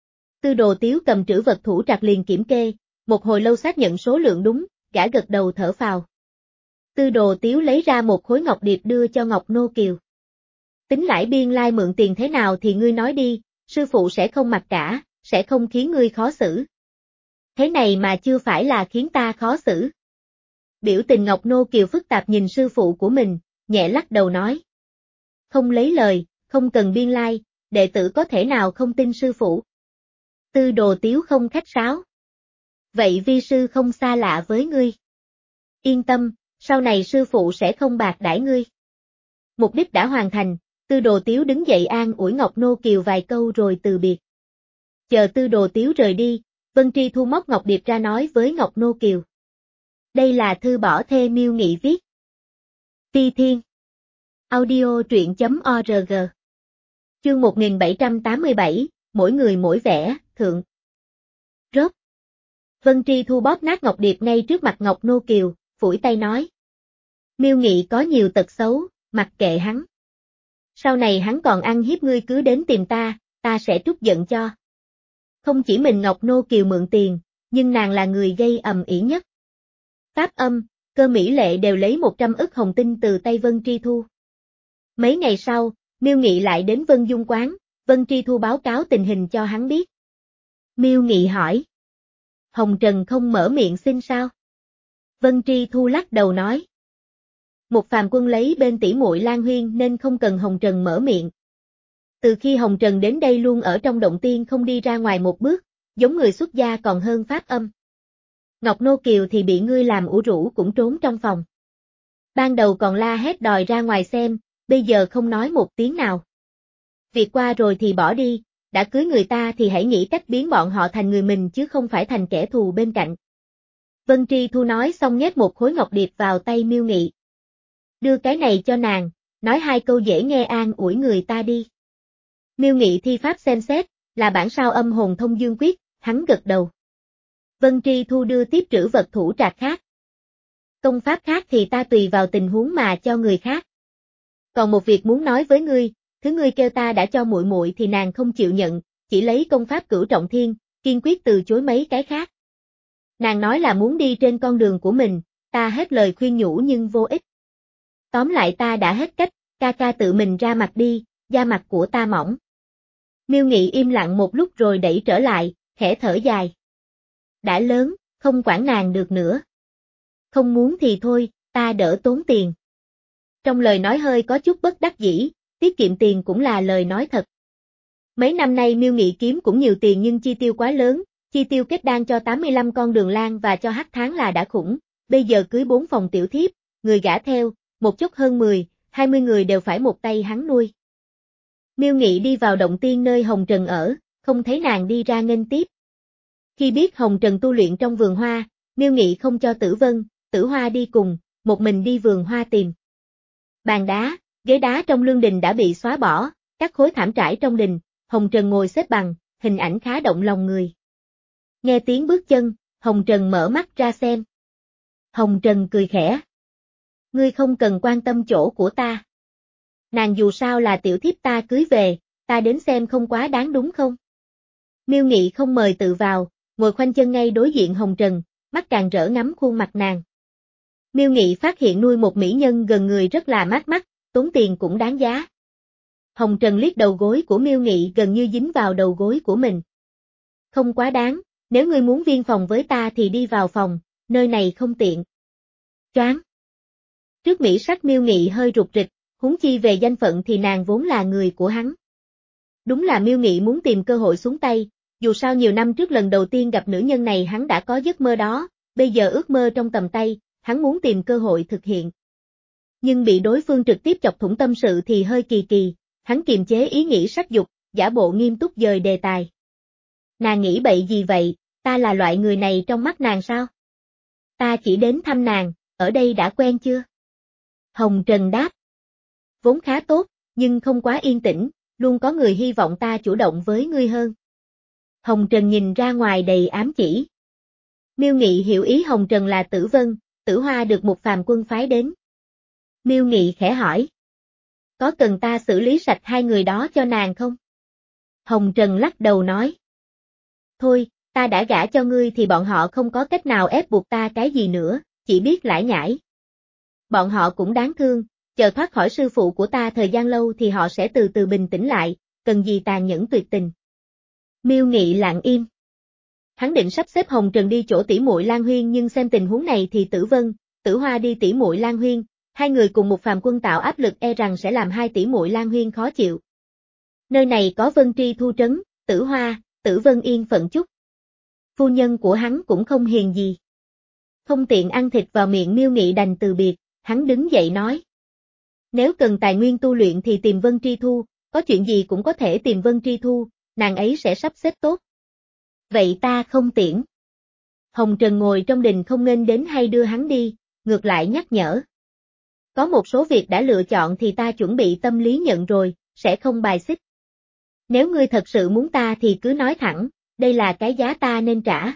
Tư Đồ Tiếu cầm trữ vật thủ trạc liền kiểm kê, một hồi lâu xác nhận số lượng đúng, gã gật đầu thở phào. Tư Đồ Tiếu lấy ra một khối ngọc điệp đưa cho Ngọc Nô Kiều. Tính lãi biên lai mượn tiền thế nào thì ngươi nói đi, sư phụ sẽ không mặc cả, sẽ không khiến ngươi khó xử. Thế này mà chưa phải là khiến ta khó xử. Biểu tình Ngọc Nô Kiều phức tạp nhìn sư phụ của mình, nhẹ lắc đầu nói. Không lấy lời, không cần biên lai, đệ tử có thể nào không tin sư phụ. Tư Đồ Tiếu không khách sáo. Vậy vi sư không xa lạ với ngươi. Yên tâm, sau này sư phụ sẽ không bạc đãi ngươi. Mục đích đã hoàn thành, Tư Đồ Tiếu đứng dậy an ủi Ngọc Nô Kiều vài câu rồi từ biệt. Chờ Tư Đồ Tiếu rời đi, Vân Tri Thu móc ngọc điệp ra nói với Ngọc Nô Kiều. Đây là thư bỏ thê Miêu Nghị viết. Phi Thiên. Audio truyện chấm org. Chương một nghìn bảy trăm tám mươi bảy, mỗi người mỗi vẻ, thượng. Rốt. Vân Tri Thu bóp nát ngọc điệp ngay trước mặt Ngọc Nô Kiều, phủi tay nói. Miêu Nghị có nhiều tật xấu, mặc kệ hắn. Sau này hắn còn ăn hiếp ngươi cứ đến tìm ta, ta sẽ trút giận cho. Không chỉ mình Ngọc Nô Kiều mượn tiền, nhưng nàng là người gây ầm ĩ nhất. Pháp Âm, Cơ Mỹ Lệ đều lấy một trăm ức hồng tinh từ tay Vân Tri Thu. Mấy ngày sau, Miêu Nghị lại đến Vân Dung quán, Vân Tri Thu báo cáo tình hình cho hắn biết. Miêu Nghị hỏi. Hồng Trần không mở miệng xin sao? Vân Tri Thu lắc đầu nói. Một phàm quân lấy bên tỷ muội Lan Huyên nên không cần Hồng Trần mở miệng. Từ khi Hồng Trần đến đây luôn ở trong động tiên không đi ra ngoài một bước, giống người xuất gia còn hơn Pháp Âm. Ngọc Nô Kiều thì bị ngươi làm ủ rũ cũng trốn trong phòng. Ban đầu còn la hét đòi ra ngoài xem, bây giờ không nói một tiếng nào. Việc qua rồi thì bỏ đi, đã cưới người ta thì hãy nghĩ cách biến bọn họ thành người mình chứ không phải thành kẻ thù bên cạnh. Vân Tri Thu nói xong nhét một khối ngọc điệp vào tay Miêu Nghị. Đưa cái này cho nàng, nói hai câu dễ nghe an ủi người ta đi. Miêu Nghị thi pháp xem xét, là bản sao âm hồn thông dương quyết, hắn gật đầu. Vân Tri Thu đưa tiếp trữ vật thủ trạc khác. Công pháp khác thì ta tùy vào tình huống mà cho người khác. Còn một việc muốn nói với ngươi, thứ ngươi kêu ta đã cho muội muội thì nàng không chịu nhận, chỉ lấy công pháp Cửu Trọng Thiên, kiên quyết từ chối mấy cái khác. Nàng nói là muốn đi trên con đường của mình, ta hết lời khuyên nhủ nhưng vô ích. Tóm lại ta đã hết cách, ca ca tự mình ra mặt đi, da mặt của ta mỏng. Miêu Nghị im lặng một lúc rồi đẩy trở lại, khẽ thở dài. Đã lớn, không quản nàng được nữa. Không muốn thì thôi, ta đỡ tốn tiền. Trong lời nói hơi có chút bất đắc dĩ, tiết kiệm tiền cũng là lời nói thật. Mấy năm nay Miêu Nghị kiếm cũng nhiều tiền nhưng chi tiêu quá lớn, chi tiêu kết đan cho tám mươi lăm con đường lang và cho hắc tháng là đã khủng, bây giờ cưới bốn phòng tiểu thiếp, người gả theo, một chút hơn mười, hai mươi người đều phải một tay hắn nuôi. Miêu Nghị đi vào động tiên nơi Hồng Trần ở, không thấy nàng đi ra nghênh tiếp. Khi biết Hồng Trần tu luyện trong vườn hoa, Miêu Nghị không cho Tử Vân, Tử Hoa đi cùng, một mình đi vườn hoa tìm. Bàn đá, ghế đá trong lương đình đã bị xóa bỏ, các khối thảm trải trong đình, Hồng Trần ngồi xếp bằng, hình ảnh khá động lòng người. Nghe tiếng bước chân, Hồng Trần mở mắt ra xem. Hồng Trần cười khẽ. Ngươi không cần quan tâm chỗ của ta. Nàng dù sao là tiểu thiếp ta cưới về, ta đến xem không quá đáng đúng không? Miêu Nghị không mời tự vào, ngồi khoanh chân ngay đối diện Hồng Trần, mắt càng rỡ ngắm khuôn mặt nàng. Miêu Nghị phát hiện nuôi một mỹ nhân gần người rất là mát mắt, tốn tiền cũng đáng giá. Hồng Trần liếc đầu gối của Miêu Nghị gần như dính vào đầu gối của mình. Không quá đáng, nếu ngươi muốn viên phòng với ta thì đi vào phòng, nơi này không tiện. Choáng. Trước mỹ sắc Miêu Nghị hơi rụt rịch, huống chi về danh phận thì nàng vốn là người của hắn. Đúng là Miêu Nghị muốn tìm cơ hội xuống tay, dù sao nhiều năm trước lần đầu tiên gặp nữ nhân này hắn đã có giấc mơ đó, bây giờ ước mơ trong tầm tay, hắn muốn tìm cơ hội thực hiện. Nhưng bị đối phương trực tiếp chọc thủng tâm sự thì hơi kỳ kỳ, hắn kiềm chế ý nghĩ sắc dục, giả bộ nghiêm túc dời đề tài. Nàng nghĩ bậy gì vậy, ta là loại người này trong mắt nàng sao? Ta chỉ đến thăm nàng, ở đây đã quen chưa? Hồng Trần đáp. Vốn khá tốt, nhưng không quá yên tĩnh, luôn có người hy vọng ta chủ động với ngươi hơn. Hồng Trần nhìn ra ngoài đầy ám chỉ. Miêu Nghị hiểu ý Hồng Trần là Tử Vân, Tử Hoa được một phàm quân phái đến. Miêu Nghị khẽ hỏi. Có cần ta xử lý sạch hai người đó cho nàng không? Hồng Trần lắc đầu nói. Thôi, ta đã gả cho ngươi thì bọn họ không có cách nào ép buộc ta cái gì nữa, chỉ biết lải nhải. Bọn họ cũng đáng thương, chờ thoát khỏi sư phụ của ta thời gian lâu thì họ sẽ từ từ bình tĩnh lại, cần gì tàn nhẫn tuyệt tình. Miêu Nghị lặng im. Hắn định sắp xếp Hồng Trần đi chỗ tỷ muội Lan Huyên nhưng xem tình huống này thì Tử Vân, Tử Hoa đi tỷ muội Lan Huyên, hai người cùng một phàm quân tạo áp lực e rằng sẽ làm hai tỷ muội Lan Huyên khó chịu. Nơi này có Vân Tri Thu trấn, Tử Hoa, Tử Vân yên phận chút. Phu nhân của hắn cũng không hiền gì. Không tiện ăn thịt vào miệng Miêu Nghị đành từ biệt, hắn đứng dậy nói. Nếu cần tài nguyên tu luyện thì tìm Vân Tri Thu, có chuyện gì cũng có thể tìm Vân Tri Thu, nàng ấy sẽ sắp xếp tốt. Vậy ta không tiễn. Hồng Trần ngồi trong đình không nên đến hay đưa hắn đi, ngược lại nhắc nhở. Có một số việc đã lựa chọn thì ta chuẩn bị tâm lý nhận rồi, sẽ không bài xích. Nếu ngươi thật sự muốn ta thì cứ nói thẳng, đây là cái giá ta nên trả.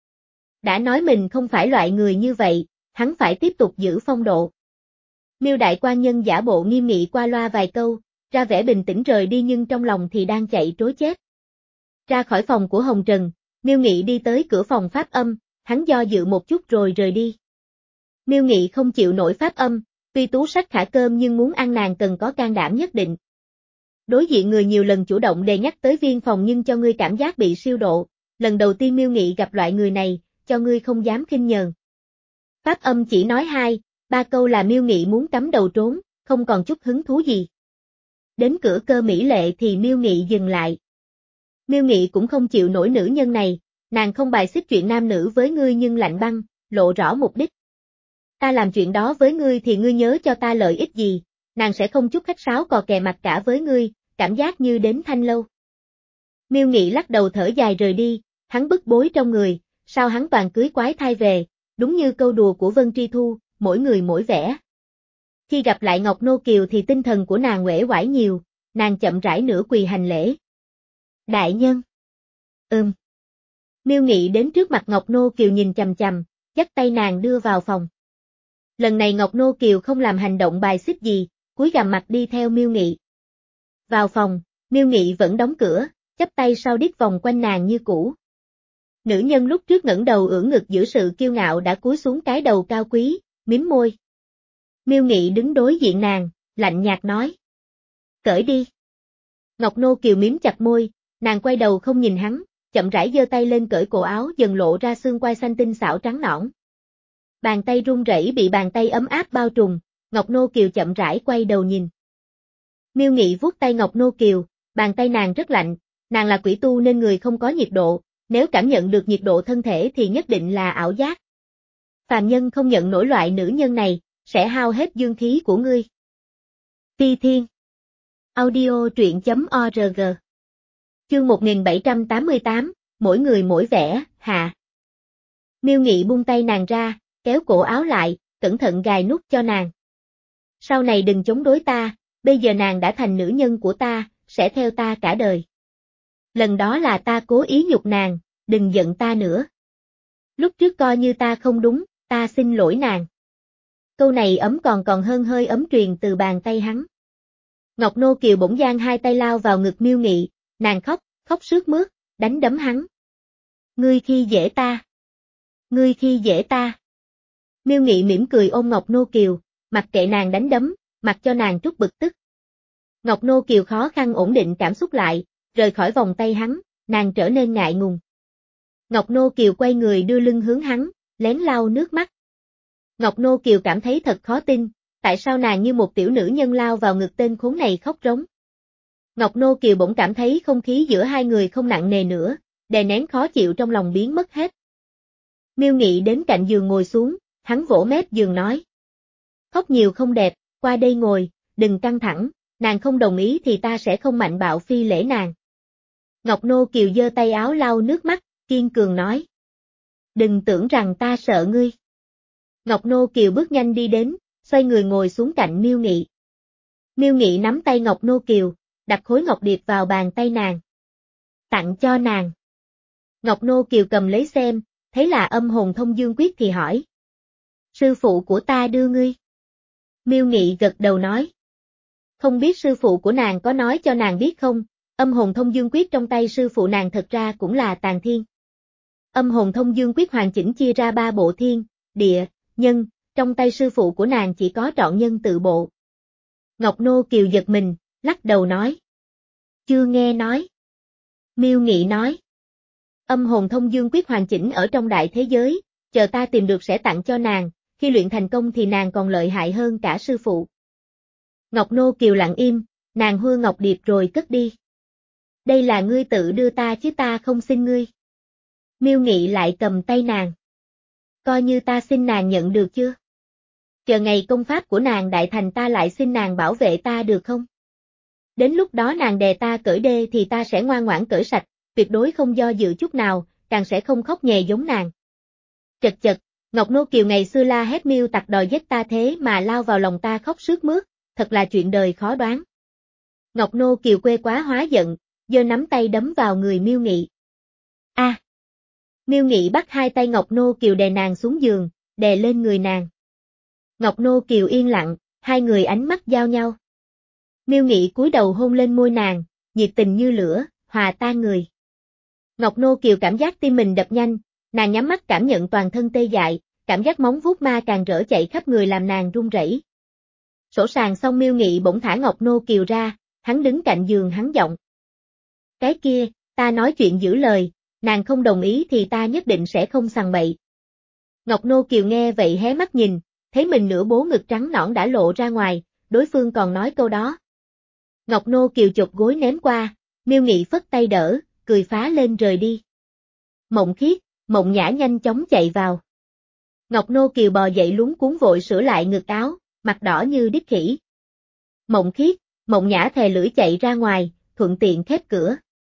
Đã nói mình không phải loại người như vậy, hắn phải tiếp tục giữ phong độ. Miêu đại quan nhân giả bộ nghiêm nghị qua loa vài câu, ra vẻ bình tĩnh rời đi nhưng trong lòng thì đang chạy trối chết. Ra khỏi phòng của Hồng Trần, Miêu Nghị đi tới cửa phòng pháp âm, hắn do dự một chút rồi rời đi. Miêu Nghị không chịu nổi pháp âm, tuy tú sắc khả cơm nhưng muốn ăn nàng cần có can đảm nhất định. Đối diện người nhiều lần chủ động đề nhắc tới viên phòng nhưng cho ngươi cảm giác bị siêu độ, lần đầu tiên Miêu Nghị gặp loại người này, cho ngươi không dám khinh nhờn. Pháp âm chỉ nói hai, ba câu là Miêu Nghị muốn cắm đầu trốn, không còn chút hứng thú gì. Đến cửa Cơ Mỹ Lệ thì Miêu Nghị dừng lại. Miêu Nghị cũng không chịu nổi nữ nhân này, nàng không bài xích chuyện nam nữ với ngươi nhưng lạnh băng, lộ rõ mục đích. Ta làm chuyện đó với ngươi thì ngươi nhớ cho ta lợi ích gì, nàng sẽ không chút khách sáo cò kè mặt cả với ngươi, cảm giác như đến Thanh Lâu. Miêu Nghị lắc đầu thở dài rời đi, hắn bức bối trong người, sao hắn toàn cưới quái thai về, đúng như câu đùa của Vân Tri Thu, mỗi người mỗi vẻ. Khi gặp lại Ngọc Nô Kiều thì tinh thần của nàng uể oải nhiều, nàng chậm rãi nửa quỳ hành lễ. Đại nhân. Ừm. Miêu Nghị đến trước mặt Ngọc Nô Kiều nhìn chằm chằm, dắt tay nàng đưa vào phòng. Lần này Ngọc Nô Kiều không làm hành động bài xích gì, cúi gằm mặt đi theo Miêu Nghị. Vào phòng, Miêu Nghị vẫn đóng cửa, chắp tay sau điếc vòng quanh nàng như cũ. Nữ nhân lúc trước ngẩng đầu ưỡn ngực giữa sự kiêu ngạo đã cúi xuống cái đầu cao quý, mím môi. Miêu Nghị đứng đối diện nàng, lạnh nhạt nói. Cởi đi. Ngọc Nô Kiều mím chặt môi, nàng quay đầu không nhìn hắn, chậm rãi giơ tay lên cởi cổ áo dần lộ ra xương quai xanh tinh xảo trắng nõn. Bàn tay run rẩy bị bàn tay ấm áp bao trùm, Ngọc Nô Kiều chậm rãi quay đầu nhìn. Miêu Nghị vuốt tay Ngọc Nô Kiều, bàn tay nàng rất lạnh, nàng là quỷ tu nên người không có nhiệt độ, nếu cảm nhận được nhiệt độ thân thể thì nhất định là ảo giác. Phàm nhân không nhận nổi loại nữ nhân này, sẽ hao hết dương khí của ngươi. Ti Thiên. Audio truyện chấm org. Chương một nghìn bảy trăm tám mươi tám, mỗi người mỗi vẻ, hạ. Miêu Nghị buông tay nàng ra, kéo cổ áo lại, cẩn thận gài nút cho nàng. Sau này đừng chống đối ta, bây giờ nàng đã thành nữ nhân của ta, sẽ theo ta cả đời. Lần đó là ta cố ý nhục nàng, đừng giận ta nữa. Lúc trước coi như ta không đúng, ta xin lỗi nàng. Câu này ấm còn còn hơn hơi ấm truyền từ bàn tay hắn. Ngọc Nô Kiều bỗng dang hai tay lao vào ngực Miêu Nghị, nàng khóc, khóc sướt mướt, đánh đấm hắn. Ngươi khi dễ ta. Ngươi khi dễ ta. Miêu Nghị mỉm cười ôm Ngọc Nô Kiều, mặc kệ nàng đánh đấm, mặc cho nàng trút bực tức. Ngọc Nô Kiều khó khăn ổn định cảm xúc lại, rời khỏi vòng tay hắn, nàng trở nên ngại ngùng. Ngọc Nô Kiều quay người đưa lưng hướng hắn, lén lau nước mắt. Ngọc Nô Kiều cảm thấy thật khó tin, tại sao nàng như một tiểu nữ nhân lao vào ngực tên khốn này khóc rống. Ngọc Nô Kiều bỗng cảm thấy không khí giữa hai người không nặng nề nữa, đè nén khó chịu trong lòng biến mất hết. Miêu Nghị đến cạnh giường ngồi xuống, hắn vỗ mép giường nói. Khóc nhiều không đẹp, qua đây ngồi, đừng căng thẳng, nàng không đồng ý thì ta sẽ không mạnh bạo phi lễ nàng. Ngọc Nô Kiều giơ tay áo lau nước mắt, kiên cường nói. Đừng tưởng rằng ta sợ ngươi. Ngọc Nô Kiều bước nhanh đi đến, xoay người ngồi xuống cạnh Miêu Nghị. Miêu Nghị nắm tay Ngọc Nô Kiều, đặt khối ngọc điệp vào bàn tay nàng. Tặng cho nàng. Ngọc Nô Kiều cầm lấy xem, thấy là Âm Hồn Thông Dương Quyết thì hỏi. Sư phụ của ta đưa ngươi. Miêu Nghị gật đầu nói. Không biết sư phụ của nàng có nói cho nàng biết không, Âm Hồn Thông Dương Quyết trong tay sư phụ nàng thật ra cũng là tàn thiên. Âm Hồn Thông Dương Quyết hoàn chỉnh chia ra ba bộ thiên, địa, nhân, trong tay sư phụ của nàng chỉ có trọn nhân tự bộ. Ngọc Nô Kiều giật mình, lắc đầu nói. Chưa nghe nói. Miêu Nghị nói. Âm Hồn Thông Dương Quyết hoàn chỉnh ở trong đại thế giới, chờ ta tìm được sẽ tặng cho nàng, khi luyện thành công thì nàng còn lợi hại hơn cả sư phụ. Ngọc Nô Kiều lặng im, nàng hưa ngọc điệp rồi cất đi. Đây là ngươi tự đưa ta chứ ta không xin ngươi. Miêu Nghị lại cầm tay nàng. Coi như ta xin nàng nhận được chưa? Chờ ngày công pháp của nàng đại thành ta lại xin nàng bảo vệ ta được không? Đến lúc đó nàng đè ta cởi đê thì ta sẽ ngoan ngoãn cởi sạch, tuyệt đối không do dự chút nào, càng sẽ không khóc nhè giống nàng. Chật chật, Ngọc Nô Kiều ngày xưa la hét miêu tặc đòi giết ta thế mà lao vào lòng ta khóc sướt mướt, thật là chuyện đời khó đoán. Ngọc Nô Kiều quê quá hóa giận, giơ nắm tay đấm vào người Miêu Nghị. A! À. Miêu Nghị bắt hai tay Ngọc Nô Kiều đè nàng xuống giường, đè lên người nàng. Ngọc Nô Kiều yên lặng, hai người ánh mắt giao nhau. Miêu Nghị cúi đầu hôn lên môi nàng, nhiệt tình như lửa, hòa tan người. Ngọc Nô Kiều cảm giác tim mình đập nhanh, nàng nhắm mắt cảm nhận toàn thân tê dại, cảm giác móng vuốt ma càng rỡ chạy khắp người làm nàng run rẩy. Sổ sàng xong Miêu Nghị bỗng thả Ngọc Nô Kiều ra, hắn đứng cạnh giường hắn giọng. Cái kia, ta nói chuyện giữ lời, nàng không đồng ý thì ta nhất định sẽ không sằng bậy. Ngọc Nô Kiều nghe vậy hé mắt nhìn, thấy mình nửa bố ngực trắng nõn đã lộ ra ngoài, đối phương còn nói câu đó. Ngọc Nô Kiều chụp gối ném qua, Miêu Nghị phất tay đỡ, cười phá lên rời đi. Mộng Khiết, Mộng Nhã nhanh chóng chạy vào. Ngọc Nô Kiều bò dậy luống cuống vội sửa lại ngực áo, mặt đỏ như đít khỉ. Mộng Khiết, Mộng Nhã thè lưỡi chạy ra ngoài, thuận tiện khép cửa.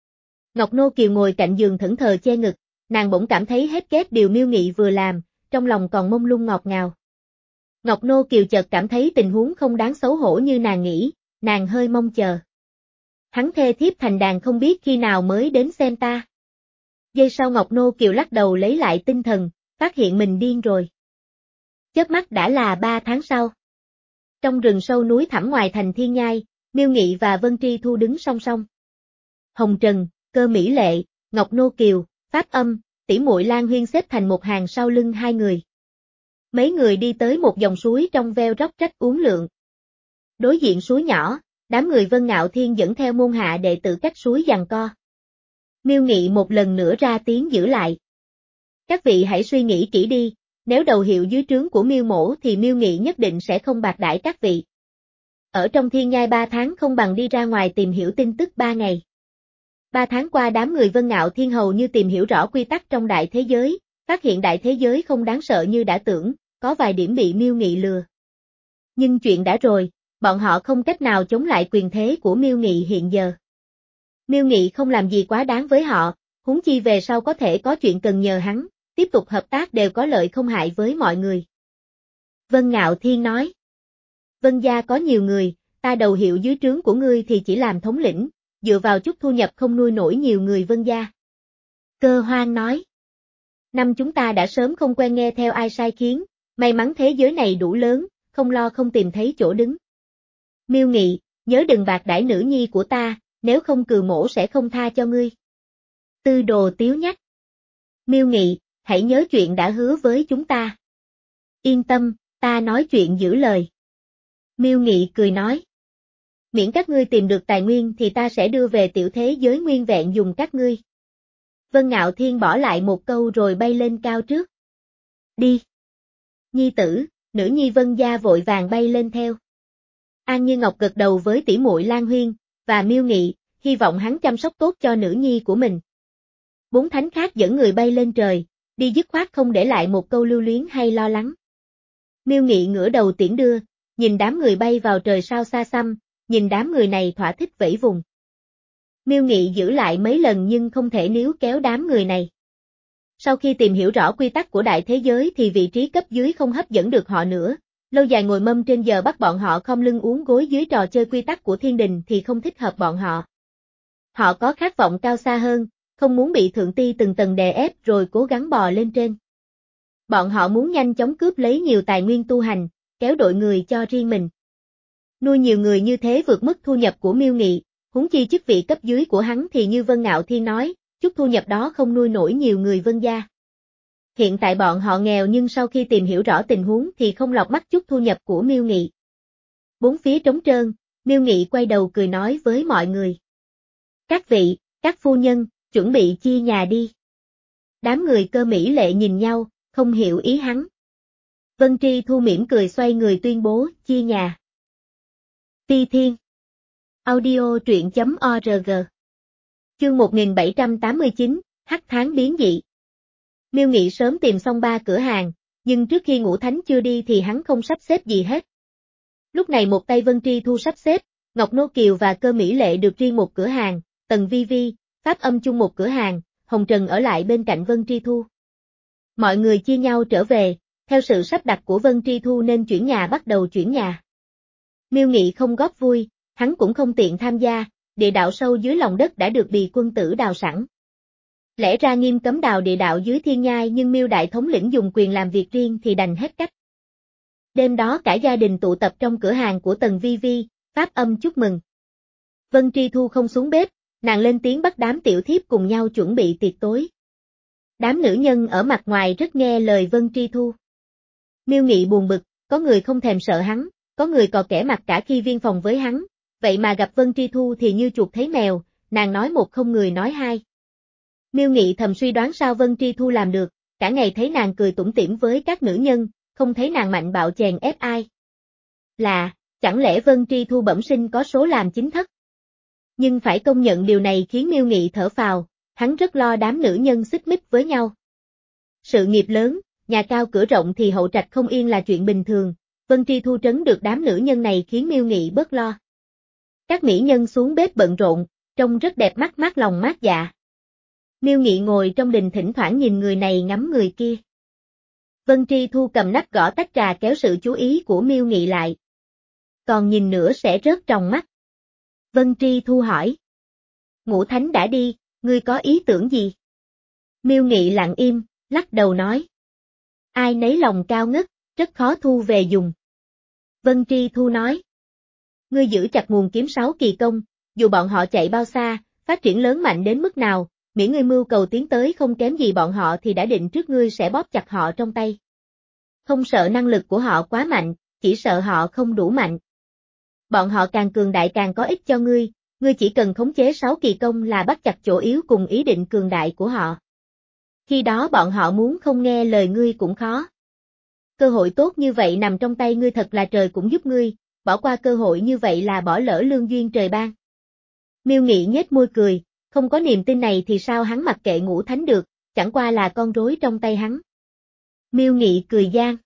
Ngọc Nô Kiều ngồi cạnh giường thẫn thờ che ngực, nàng bỗng cảm thấy hết ghét điều Miêu Nghị vừa làm, trong lòng còn mông lung ngọt ngào. Ngọc Nô Kiều chợt cảm thấy tình huống không đáng xấu hổ như nàng nghĩ, nàng hơi mong chờ. Hắn thê thiếp thành đàn không biết khi nào mới đến xem ta. Giây sau Ngọc Nô Kiều lắc đầu lấy lại tinh thần, phát hiện mình điên rồi. Chớp mắt đã là ba tháng sau. Trong rừng sâu núi thẳm ngoài thành Thiên Nhai, Miêu Nghị và Vân Tri Thu đứng song song. Hồng Trần, Cơ Mỹ Lệ, Ngọc Nô Kiều, Pháp Âm, tỷ muội Lan Huyên xếp thành một hàng sau lưng hai người. Mấy người đi tới một dòng suối trong veo róc rách uốn lượn. Đối diện suối nhỏ, đám người Vân Ngạo Thiên dẫn theo môn hạ đệ tử cách suối giằng co. Miêu Nghị một lần nữa ra tiếng giữ lại. Các vị hãy suy nghĩ kỹ đi, nếu đầu hiệu dưới trướng của Miêu Mỗ thì Miêu Nghị nhất định sẽ không bạc đãi các vị. Ở trong Thiên Nhai ba tháng không bằng đi ra ngoài tìm hiểu tin tức ba ngày. Ba tháng qua đám người Vân Ngạo Thiên hầu như tìm hiểu rõ quy tắc trong đại thế giới, phát hiện đại thế giới không đáng sợ như đã tưởng, có vài điểm bị Miêu Nghị lừa. Nhưng chuyện đã rồi, bọn họ không cách nào chống lại quyền thế của Miêu Nghị hiện giờ. Miêu Nghị không làm gì quá đáng với họ, huống chi về sau có thể có chuyện cần nhờ hắn, tiếp tục hợp tác đều có lợi không hại với mọi người. Vân Ngạo Thiên nói. Vân gia có nhiều người, ta đầu hiệu dưới trướng của ngươi thì chỉ làm thống lĩnh, dựa vào chút thu nhập không nuôi nổi nhiều người Vân gia. Cơ Hoang nói. Năm chúng ta đã sớm không quen nghe theo ai sai khiến, may mắn thế giới này đủ lớn, không lo không tìm thấy chỗ đứng. Miêu Nghị, nhớ đừng bạc đãi nữ nhi của ta, nếu không Cừ Mỗ sẽ không tha cho ngươi. Tư Đồ Tiếu nhắc. Miêu Nghị, hãy nhớ chuyện đã hứa với chúng ta. Yên tâm, ta nói chuyện giữ lời. Miêu Nghị cười nói. Miễn các ngươi tìm được tài nguyên thì ta sẽ đưa về tiểu thế giới nguyên vẹn dùng các ngươi. Vân Ngạo Thiên bỏ lại một câu rồi bay lên cao trước. Đi. Nhi tử, nữ nhi Vân gia vội vàng bay lên theo. An Như Ngọc gật đầu với tỷ muội Lan Huyên và Miêu Nghị, hy vọng hắn chăm sóc tốt cho nữ nhi của mình. Bốn thánh khác dẫn người bay lên trời, đi dứt khoát không để lại một câu lưu luyến hay lo lắng. Miêu Nghị ngửa đầu tiễn đưa, nhìn đám người bay vào trời sao xa xăm, nhìn đám người này thỏa thích vẫy vùng. Miêu Nghị giữ lại mấy lần nhưng không thể níu kéo đám người này. Sau khi tìm hiểu rõ quy tắc của đại thế giới thì vị trí cấp dưới không hấp dẫn được họ nữa, lâu dài ngồi mâm trên giờ bắt bọn họ khom lưng uốn gối dưới trò chơi quy tắc của thiên đình thì không thích hợp bọn họ. Họ có khát vọng cao xa hơn, không muốn bị thượng ti từng tầng đè ép rồi cố gắng bò lên trên. Bọn họ muốn nhanh chóng cướp lấy nhiều tài nguyên tu hành, kéo đội người cho riêng mình. Nuôi nhiều người như thế vượt mức thu nhập của Miêu Nghị, huống chi chức vị cấp dưới của hắn thì như Vân Ngạo Thiên nói, chút thu nhập đó không nuôi nổi nhiều người Vân gia. Hiện tại bọn họ nghèo nhưng sau khi tìm hiểu rõ tình huống thì không lọt mắt chút thu nhập của Miêu Nghị. Bốn phía trống trơn, Miêu Nghị quay đầu cười nói với mọi người. Các vị, các phu nhân, chuẩn bị chia nhà đi. Đám người Cơ Mỹ Lệ nhìn nhau, không hiểu ý hắn. Vân Tri Thu mỉm cười xoay người tuyên bố chia nhà. Ti Thiên. Audio truyện chấm org. Chương một nghìn bảy trăm tám mươi chín, hắc tháng biến dị. Miêu Nghị sớm tìm xong ba cửa hàng, nhưng trước khi Ngũ Thánh chưa đi thì hắn không sắp xếp gì hết. Lúc này một tay Vân Tri Thu sắp xếp, Ngọc Nô Kiều và Cơ Mỹ Lệ được riêng một cửa hàng, Tần Vi Vi, Pháp Âm chung một cửa hàng, Hồng Trần ở lại bên cạnh Vân Tri Thu. Mọi người chia nhau trở về, theo sự sắp đặt của Vân Tri Thu nên chuyển nhà bắt đầu chuyển nhà. Miêu Nghị không góp vui, hắn cũng không tiện tham gia, địa đạo sâu dưới lòng đất đã được Bì quân tử đào sẵn. Lẽ ra nghiêm cấm đào địa đạo dưới Thiên Nhai nhưng Miêu đại thống lĩnh dùng quyền làm việc riêng thì đành hết cách. Đêm đó cả gia đình tụ tập trong cửa hàng của Tần Vi Vi, Pháp Âm chúc mừng. Vân Tri Thu không xuống bếp, nàng lên tiếng bắt đám tiểu thiếp cùng nhau chuẩn bị tiệc tối. Đám nữ nhân ở mặt ngoài rất nghe lời Vân Tri Thu. Miêu Nghị buồn bực, có người không thèm sợ hắn, có người cò kẻ mặt cả khi viên phòng với hắn, vậy mà gặp Vân Tri Thu thì như chuột thấy mèo, nàng nói một không người nói hai. Miêu Nghị thầm suy đoán sao Vân Tri Thu làm được, cả ngày thấy nàng cười tủm tỉm với các nữ nhân, không thấy nàng mạnh bạo chèn ép ai. Là, chẳng lẽ Vân Tri Thu bẩm sinh có số làm chính thất? Nhưng phải công nhận điều này khiến Miêu Nghị thở phào, hắn rất lo đám nữ nhân xích mích với nhau. Sự nghiệp lớn, nhà cao cửa rộng thì hậu trạch không yên là chuyện bình thường, Vân Tri Thu trấn được đám nữ nhân này khiến Miêu Nghị bớt lo. Các mỹ nhân xuống bếp bận rộn, trông rất đẹp mắt mát lòng mát dạ. Miêu Nghị ngồi trong đình thỉnh thoảng nhìn người này ngắm người kia. Vân Tri Thu cầm nắp gõ tách trà kéo sự chú ý của Miêu Nghị lại. Còn nhìn nữa sẽ rớt trong mắt. Vân Tri Thu hỏi. Ngũ Thánh đã đi, ngươi có ý tưởng gì? Miêu Nghị lặng im, lắc đầu nói. Ai nấy lòng cao ngất, rất khó thu về dùng. Vân Tri Thu nói. Ngươi giữ chặt nguồn kiếm sáu kỳ công, dù bọn họ chạy bao xa, phát triển lớn mạnh đến mức nào, miễn ngươi mưu cầu tiến tới không kém gì bọn họ thì đã định trước ngươi sẽ bóp chặt họ trong tay. Không sợ năng lực của họ quá mạnh, chỉ sợ họ không đủ mạnh. Bọn họ càng cường đại càng có ích cho ngươi, ngươi chỉ cần khống chế sáu kỳ công là bắt chặt chỗ yếu cùng ý định cường đại của họ. Khi đó bọn họ muốn không nghe lời ngươi cũng khó. Cơ hội tốt như vậy nằm trong tay ngươi thật là trời cũng giúp ngươi, bỏ qua cơ hội như vậy là bỏ lỡ lương duyên trời ban. Miêu Nghị nhếch môi cười, không có niềm tin này thì sao hắn mặc kệ Ngũ Thánh được, chẳng qua là con rối trong tay hắn. Miêu Nghị cười gian.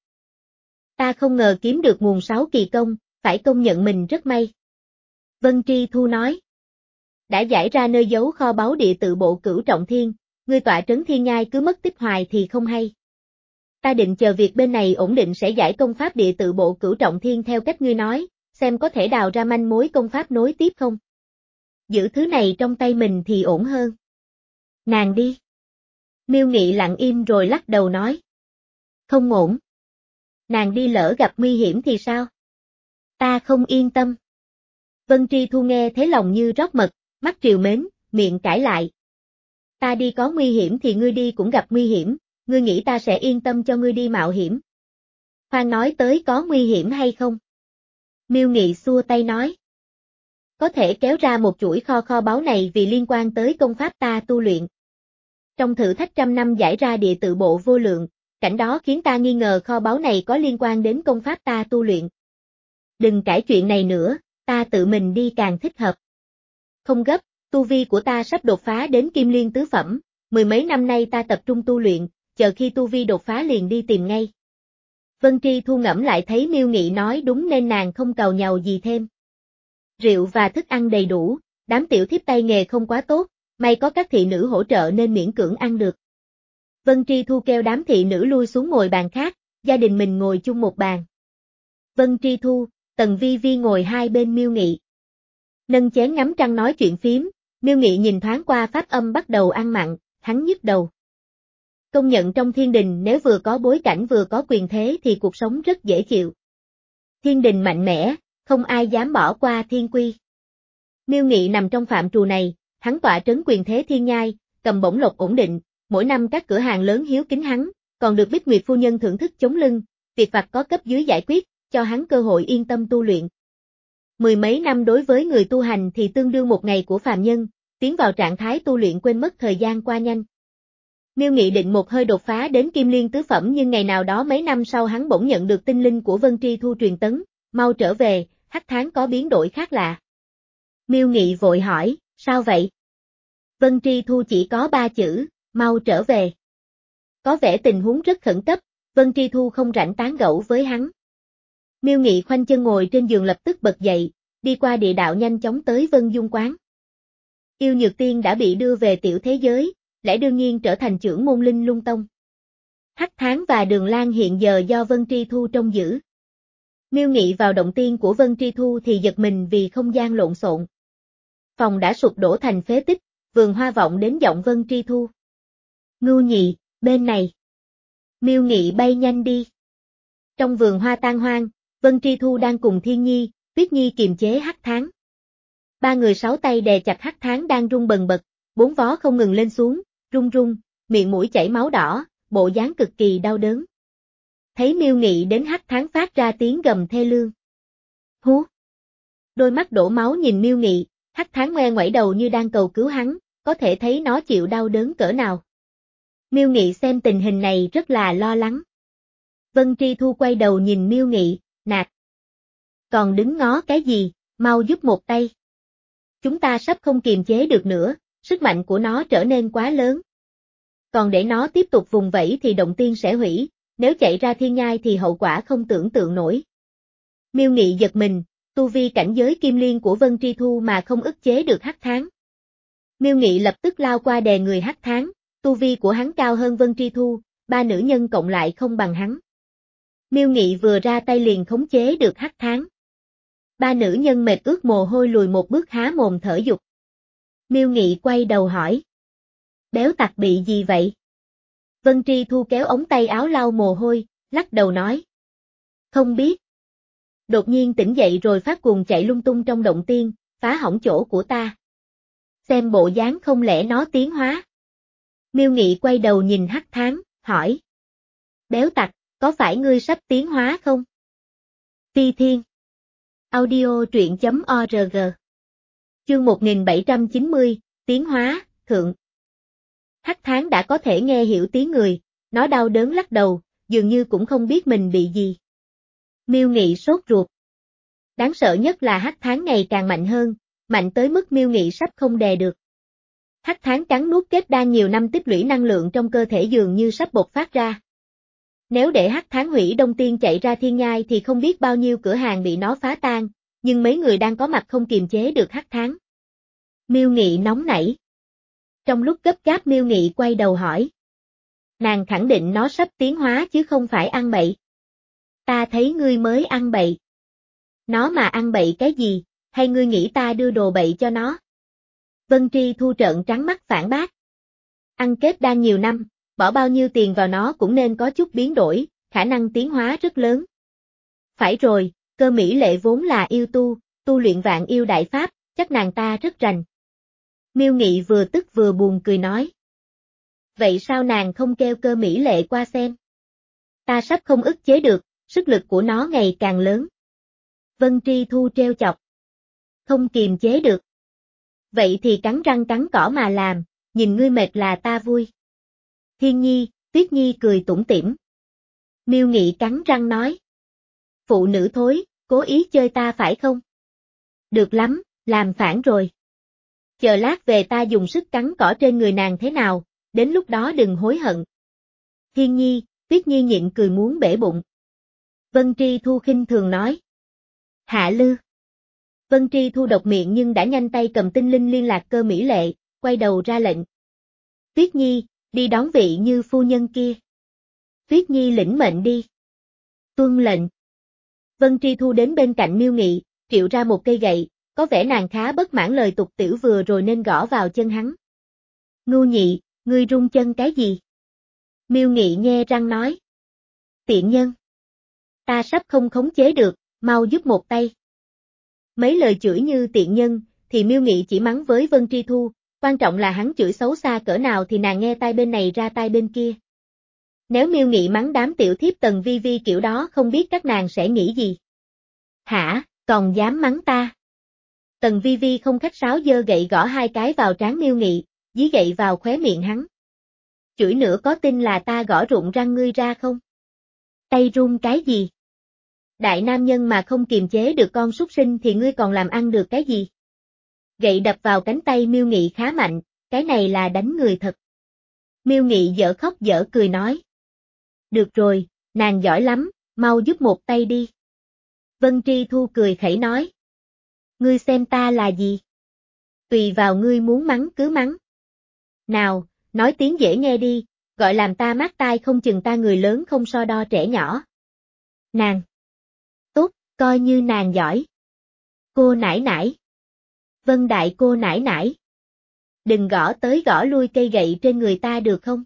Ta không ngờ kiếm được nguồn sáu kỳ công, phải công nhận mình rất may. Vân Tri Thu nói. Đã giải ra nơi giấu kho báu địa tự bộ Cửu Trọng Thiên, ngươi tọa trấn thiên nhai cứ mất tích hoài thì không hay. Ta định chờ việc bên này ổn định sẽ giải công pháp địa tự bộ Cửu Trọng Thiên theo cách ngươi nói, xem có thể đào ra manh mối công pháp nối tiếp không. Giữ thứ này trong tay mình thì ổn hơn. Nàng đi. Miêu Nghị lặng im rồi lắc đầu nói. Không ổn. Nàng đi lỡ gặp nguy hiểm thì sao? Ta không yên tâm. Vân Tri Thu nghe thế lòng như rót mật, mắt triều mến, miệng cãi lại. Ta đi có nguy hiểm thì ngươi đi cũng gặp nguy hiểm, ngươi nghĩ ta sẽ yên tâm cho ngươi đi mạo hiểm. Khoan nói tới có nguy hiểm hay không? Miêu Nghị xua tay nói. Có thể kéo ra một chuỗi kho kho báu này vì liên quan tới công pháp ta tu luyện. Trong thử thách trăm năm giải ra địa tự bộ vô lượng, cảnh đó khiến ta nghi ngờ kho báu này có liên quan đến công pháp ta tu luyện. Đừng cãi chuyện này nữa, ta tự mình đi càng thích hợp. Không gấp, tu vi của ta sắp đột phá đến Kim Liên tứ phẩm, mười mấy năm nay ta tập trung tu luyện, chờ khi tu vi đột phá liền đi tìm ngay. Vân Tri Thu ngẫm lại thấy Miêu Nghị nói đúng nên nàng không càu nhàu gì thêm. Rượu và thức ăn đầy đủ, đám tiểu thiếp tay nghề không quá tốt, may có các thị nữ hỗ trợ nên miễn cưỡng ăn được. Vân Tri Thu kêu đám thị nữ lui xuống ngồi bàn khác, gia đình mình ngồi chung một bàn. Vân Tri Thu, Tần Vi Vi ngồi hai bên Miêu Nghị. Nâng chén ngắm trăng nói chuyện phím, Miêu Nghị nhìn thoáng qua pháp âm bắt đầu ăn mặn, hắn nhức đầu. Công nhận trong thiên đình nếu vừa có bối cảnh vừa có quyền thế thì cuộc sống rất dễ chịu. Thiên đình mạnh mẽ, không ai dám bỏ qua thiên quy. Miêu Nghị nằm trong phạm trù này, hắn tọa trấn quyền thế thiên nhai, cầm bổng lộc ổn định, mỗi năm các cửa hàng lớn hiếu kính hắn, còn được Bích Nguyệt phu nhân thưởng thức chống lưng, việc vặt có cấp dưới giải quyết, cho hắn cơ hội yên tâm tu luyện. Mười mấy năm đối với người tu hành thì tương đương một ngày của phàm nhân, tiến vào trạng thái tu luyện quên mất thời gian qua nhanh. Miêu Nghị định một hơi đột phá đến Kim Liên tứ phẩm nhưng ngày nào đó mấy năm sau hắn bỗng nhận được tin linh của Vân Tri Thu truyền tấn, mau trở về, hắc tháng có biến đổi khác lạ. Miêu Nghị vội hỏi, sao vậy? Vân Tri Thu chỉ có ba chữ, mau trở về. Có vẻ tình huống rất khẩn cấp, Vân Tri Thu không rảnh tán gẫu với hắn. Miêu Nghị khoanh chân ngồi trên giường lập tức bật dậy, đi qua địa đạo nhanh chóng tới Vân Dung quán. Yêu Nhược Tiên đã bị đưa về tiểu thế giới, lẽ đương nhiên trở thành trưởng môn Linh Lung Tông. Hắc Tháng và Đường Lan hiện giờ do Vân Tri Thu trông giữ. Miêu Nghị vào động tiên của Vân Tri Thu thì giật mình vì không gian lộn xộn. Phòng đã sụp đổ thành phế tích, vườn hoa vọng đến giọng Vân Tri Thu. Ngưu Nhị, bên này. Miêu Nghị bay nhanh đi. Trong vườn hoa tan hoang, Vân Tri Thu đang cùng Thiên Nhi, Tuyết Nhi kiềm chế Hắc Tháng. Ba người sáu tay đè chặt Hắc Tháng đang rung bần bật, bốn vó không ngừng lên xuống, rung rung, miệng mũi chảy máu đỏ, bộ dáng cực kỳ đau đớn. Thấy Miêu Nghị đến Hắc Tháng phát ra tiếng gầm thê lương. Hú! Đôi mắt đổ máu nhìn Miêu Nghị, Hắc Tháng ngoe ngoẩy đầu như đang cầu cứu hắn, có thể thấy nó chịu đau đớn cỡ nào. Miêu Nghị xem tình hình này rất là lo lắng. Vân Tri Thu quay đầu nhìn Miêu Nghị, nạt. Còn đứng ngó cái gì, mau giúp một tay. Chúng ta sắp không kiềm chế được nữa, sức mạnh của nó trở nên quá lớn. Còn để nó tiếp tục vùng vẫy thì động tiên sẽ hủy, nếu chạy ra thiên nhai thì hậu quả không tưởng tượng nổi. Miêu Nghị giật mình, tu vi cảnh giới kim liên của Vân Tri Thu mà không ức chế được Hắc Tháng. Miêu Nghị lập tức lao qua đè người Hắc Tháng, tu vi của hắn cao hơn Vân Tri Thu, ba nữ nhân cộng lại không bằng hắn. Miêu Nghị vừa ra tay liền khống chế được Hắc Tháng. Ba nữ nhân mệt ướt mồ hôi lùi một bước há mồm thở dục. Miêu Nghị quay đầu hỏi. Béo tặc bị gì vậy? Vân Tri Thu kéo ống tay áo lau mồ hôi, lắc đầu nói. Không biết. Đột nhiên tỉnh dậy rồi phát cuồng chạy lung tung trong động tiên, phá hỏng chỗ của ta. Xem bộ dáng không lẽ nó tiến hóa. Miêu Nghị quay đầu nhìn Hắc Tháng, hỏi. Béo tặc, có phải ngươi sắp tiến hóa không? Phi Thiên. Audio truyện.org. Chương một nghìn bảy trăm chín mươi, tiến hóa, thượng. Hắc Tháng đã có thể nghe hiểu tiếng người, nó đau đớn lắc đầu, dường như cũng không biết mình bị gì. Miêu Nghị sốt ruột. Đáng sợ nhất là Hắc Tháng ngày càng mạnh hơn, mạnh tới mức Miêu Nghị sắp không đè được. Hắc Tháng cắn nuốt kết đan nhiều năm tích lũy năng lượng trong cơ thể dường như sắp bộc phát ra. Nếu để Hắc Tháng hủy Đông Tiên chạy ra thiên nhai thì không biết bao nhiêu cửa hàng bị nó phá tan, nhưng mấy người đang có mặt không kiềm chế được Hắc Tháng. Miêu Nghị nóng nảy. Trong lúc gấp gáp Miêu Nghị quay đầu hỏi. Nàng khẳng định nó sắp tiến hóa chứ không phải ăn bậy. Ta thấy ngươi mới ăn bậy. Nó mà ăn bậy cái gì, hay ngươi nghĩ ta đưa đồ bậy cho nó? Vân Tri Thu trợn trắng mắt phản bác. Ăn kết đan nhiều năm, bỏ bao nhiêu tiền vào nó cũng nên có chút biến đổi, khả năng tiến hóa rất lớn. Phải rồi, Cơ Mỹ Lệ vốn là yêu tu, tu luyện vạn yêu đại pháp, chắc nàng ta rất rành. Miêu Nghị vừa tức vừa buồn cười nói. Vậy sao nàng không kêu Cơ Mỹ Lệ qua xem? Ta sắp không ức chế được, sức lực của nó ngày càng lớn. Vân Tri Thu treo chọc. Không kiềm chế được. Vậy thì cắn răng cắn cỏ mà làm, nhìn ngươi mệt là ta vui. Thiên Nhi, Tuyết Nhi cười tủm tỉm. Miêu Nghị cắn răng nói. Phụ nữ thối, cố ý chơi ta phải không? Được lắm, làm phản rồi. Chờ lát về ta dùng sức cắn cỏ trên người nàng thế nào, đến lúc đó đừng hối hận. Thiên Nhi, Tuyết Nhi nhịn cười muốn bể bụng. Vân Tri Thu khinh thường nói. Hạ Lư. Vân Tri Thu độc miệng nhưng đã nhanh tay cầm tinh linh liên lạc Cơ Mỹ Lệ, quay đầu ra lệnh. Tuyết Nhi, đi đón vị Như phu nhân kia. Tuyết Nhi lĩnh mệnh đi. Tuân lệnh. Vân Tri Thu đến bên cạnh Miêu Nghị, triệu ra một cây gậy, có vẻ nàng khá bất mãn lời tục tiểu vừa rồi nên gõ vào chân hắn. Ngu nhị, ngươi rung chân cái gì? Miêu Nghị nhe răng nói. Tiện nhân. Ta sắp không khống chế được, mau giúp một tay. Mấy lời chửi như tiện nhân, thì Miêu Nghị chỉ mắng với Vân Tri Thu, quan trọng là hắn chửi xấu xa cỡ nào thì nàng nghe tai bên này ra tai bên kia. Nếu Miêu Nghị mắng đám tiểu thiếp Tần Vi Vi kiểu đó không biết các nàng sẽ nghĩ gì. Hả, còn dám mắng ta? Tần Vi Vi không khách sáo giơ gậy gõ hai cái vào trán Miêu Nghị, dí gậy vào khóe miệng hắn. Chửi nữa có tin là ta gõ rụng răng ngươi ra không? Tay run cái gì? Đại nam nhân mà không kiềm chế được con súc sinh thì ngươi còn làm ăn được cái gì? Gậy đập vào cánh tay Miêu Nghị khá mạnh, cái này là đánh người thật. Miêu Nghị dở khóc dở cười nói. Được rồi, nàng giỏi lắm, mau giúp một tay đi. Vân Tri Thu cười khẩy nói. Ngươi xem ta là gì? Tùy vào ngươi muốn mắng cứ mắng. Nào, nói tiếng dễ nghe đi, gọi làm ta mát tai không chừng ta người lớn không so đo trẻ nhỏ. Nàng. Tốt, coi như nàng giỏi. Cô nải nải. Vân đại cô nải nải. Đừng gõ tới gõ lui cây gậy trên người ta được không?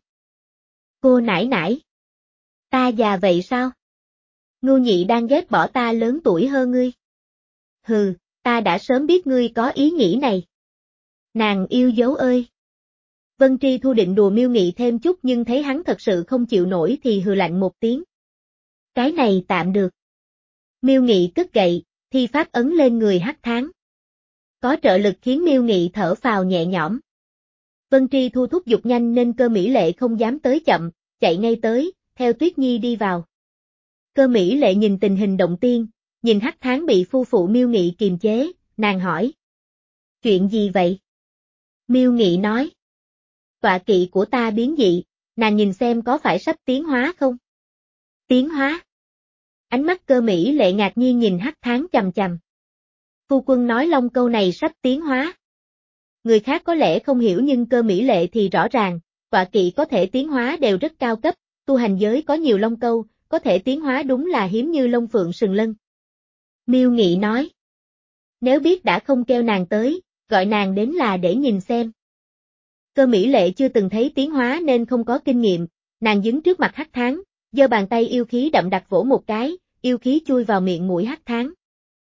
Cô nải nải. Ta già vậy sao? Ngu nhị đang ghét bỏ ta lớn tuổi hơn ngươi. Hừ, ta đã sớm biết ngươi có ý nghĩ này. Nàng yêu dấu ơi. Vân Tri Thu định đùa Miêu Nghị thêm chút nhưng thấy hắn thật sự không chịu nổi thì hừ lạnh một tiếng. Cái này tạm được. Miêu Nghị cất gậy, thi pháp ấn lên người Hắc Tháng. Có trợ lực khiến Miêu Nghị thở phào nhẹ nhõm. Vân Tri Thu thúc giục nhanh nên Cơ Mỹ Lệ không dám tới chậm, chạy ngay tới, theo Tuyết Nhi đi vào. Cơ Mỹ Lệ nhìn tình hình động tiên, nhìn Hắc Tháng bị phu phụ Miêu Nghị kiềm chế, nàng hỏi. Chuyện gì vậy? Miêu Nghị nói. Tọa kỵ của ta biến dị, nàng nhìn xem có phải sắp tiến hóa không? Tiến hóa? Ánh mắt Cơ Mỹ Lệ ngạc nhiên nhìn Hắc Tháng chằm chằm. Phu quân nói long câu này sắp tiến hóa. Người khác có lẽ không hiểu nhưng Cơ Mỹ Lệ thì rõ ràng, tọa kỵ có thể tiến hóa đều rất cao cấp, tu hành giới có nhiều long câu, có thể tiến hóa đúng là hiếm như long phượng sừng lân. Miêu Nghị nói. Nếu biết đã không kêu nàng tới, gọi nàng đến là để nhìn xem. Cơ Mỹ Lệ chưa từng thấy tiến hóa nên không có kinh nghiệm, nàng đứng trước mặt Hắc Tháng, giơ bàn tay yêu khí đậm đặc vỗ một cái, yêu khí chui vào miệng mũi hắc tháng.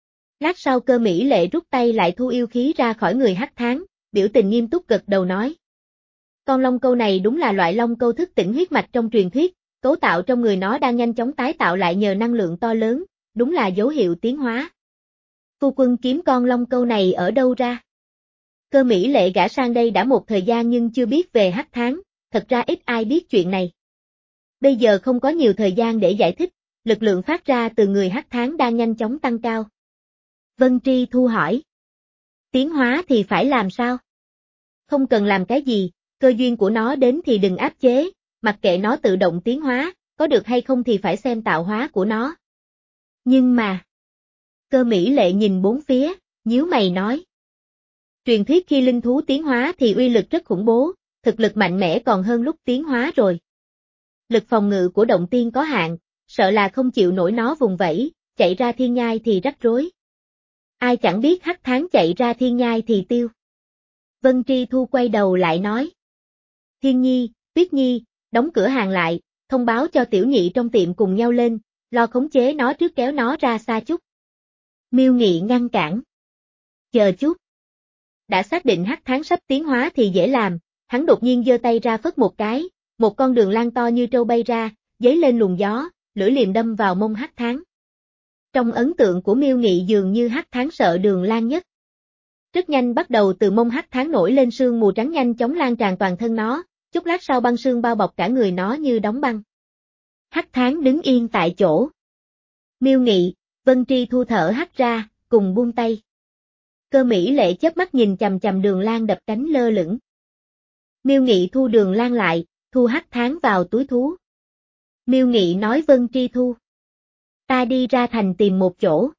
Lát sau Cơ Mỹ Lệ rút tay lại thu yêu khí ra khỏi người hắc tháng, biểu tình nghiêm túc gật đầu nói. Con long câu này đúng là loại long câu thức tỉnh huyết mạch trong truyền thuyết, cấu tạo trong người nó đang nhanh chóng tái tạo lại nhờ năng lượng to lớn, đúng là dấu hiệu tiến hóa. Phu quân kiếm con long câu này ở đâu ra? Cơ Mỹ Lệ gả sang đây đã một thời gian nhưng chưa biết về hắc tháng, thật ra ít ai biết chuyện này. Bây giờ không có nhiều thời gian để giải thích, lực lượng phát ra từ người hắc tháng đang nhanh chóng tăng cao. Vân Tri Thu hỏi. Tiến hóa thì phải làm sao? Không cần làm cái gì, cơ duyên của nó đến thì đừng áp chế, mặc kệ nó tự động tiến hóa, có được hay không thì phải xem tạo hóa của nó. Nhưng mà... Cơ Mỹ Lệ nhìn bốn phía, nhíu mày nói. Truyền thuyết khi linh thú tiến hóa thì uy lực rất khủng bố, thực lực mạnh mẽ còn hơn lúc tiến hóa rồi. Lực phòng ngự của động tiên có hạn, sợ là không chịu nổi nó vùng vẫy, chạy ra thiên nhai thì rắc rối. Ai chẳng biết hắc tháng chạy ra thiên nhai thì tiêu. Vân Tri Thu quay đầu lại nói. Thiên Nhi, Tuyết Nhi, đóng cửa hàng lại, thông báo cho tiểu nhị trong tiệm cùng nhau lên, lo khống chế nó trước kéo nó ra xa chút. Miêu Nghị ngăn cản. Chờ chút. Đã xác định hắc tháng sắp tiến hóa thì dễ làm, hắn đột nhiên giơ tay ra phất một cái, một con đường lan to như trâu bay ra, giấy lên luồng gió, lưỡi liềm đâm vào mông hắc tháng. Trong ấn tượng của Miêu Nghị dường như hắc tháng sợ đường lan nhất. Rất nhanh bắt đầu từ mông hắc tháng nổi lên sương mù trắng nhanh chóng lan tràn toàn thân nó, chút lát sau băng sương bao bọc cả người nó như đóng băng. Hắc tháng đứng yên tại chỗ. Miêu Nghị, Vân Tri Thu thở hắt ra, cùng buông tay. Cơ Mỹ Lệ chớp mắt nhìn chằm chằm Đường Lan đập cánh lơ lửng. Miêu Nghị thu Đường Lan lại, thu hắc tháng vào túi thú. Miêu Nghị nói Vân Tri Thu. Ta đi ra thành tìm một chỗ.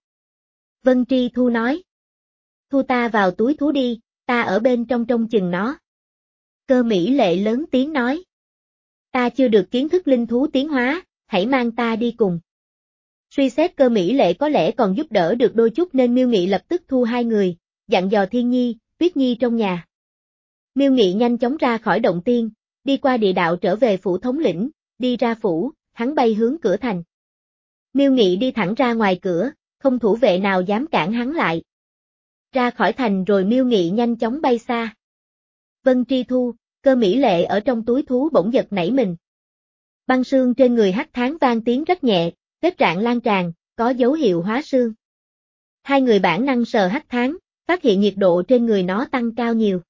Vân Tri Thu nói. Thu ta vào túi thú đi, ta ở bên trong trông chừng nó. Cơ Mỹ Lệ lớn tiếng nói. Ta chưa được kiến thức linh thú tiến hóa, hãy mang ta đi cùng. Suy xét Cơ Mỹ Lệ có lẽ còn giúp đỡ được đôi chút nên Miêu Nghị lập tức thu hai người, dặn dò Thiên Nhi, Tuyết Nhi trong nhà. Miêu Nghị nhanh chóng ra khỏi động tiên, đi qua địa đạo trở về phủ thống lĩnh, đi ra phủ, hắn bay hướng cửa thành. Miêu Nghị đi thẳng ra ngoài cửa, không thủ vệ nào dám cản hắn lại. Ra khỏi thành rồi Miêu Nghị nhanh chóng bay xa. Vân Tri Thu, Cơ Mỹ Lệ ở trong túi thú bỗng giật nảy mình. Băng sương trên người hắc tháng vang tiếng rất nhẹ, vết rạn lan tràn, có dấu hiệu hóa sương. Hai người bản năng sờ hắc tháng, phát hiện nhiệt độ trên người nó tăng cao nhiều.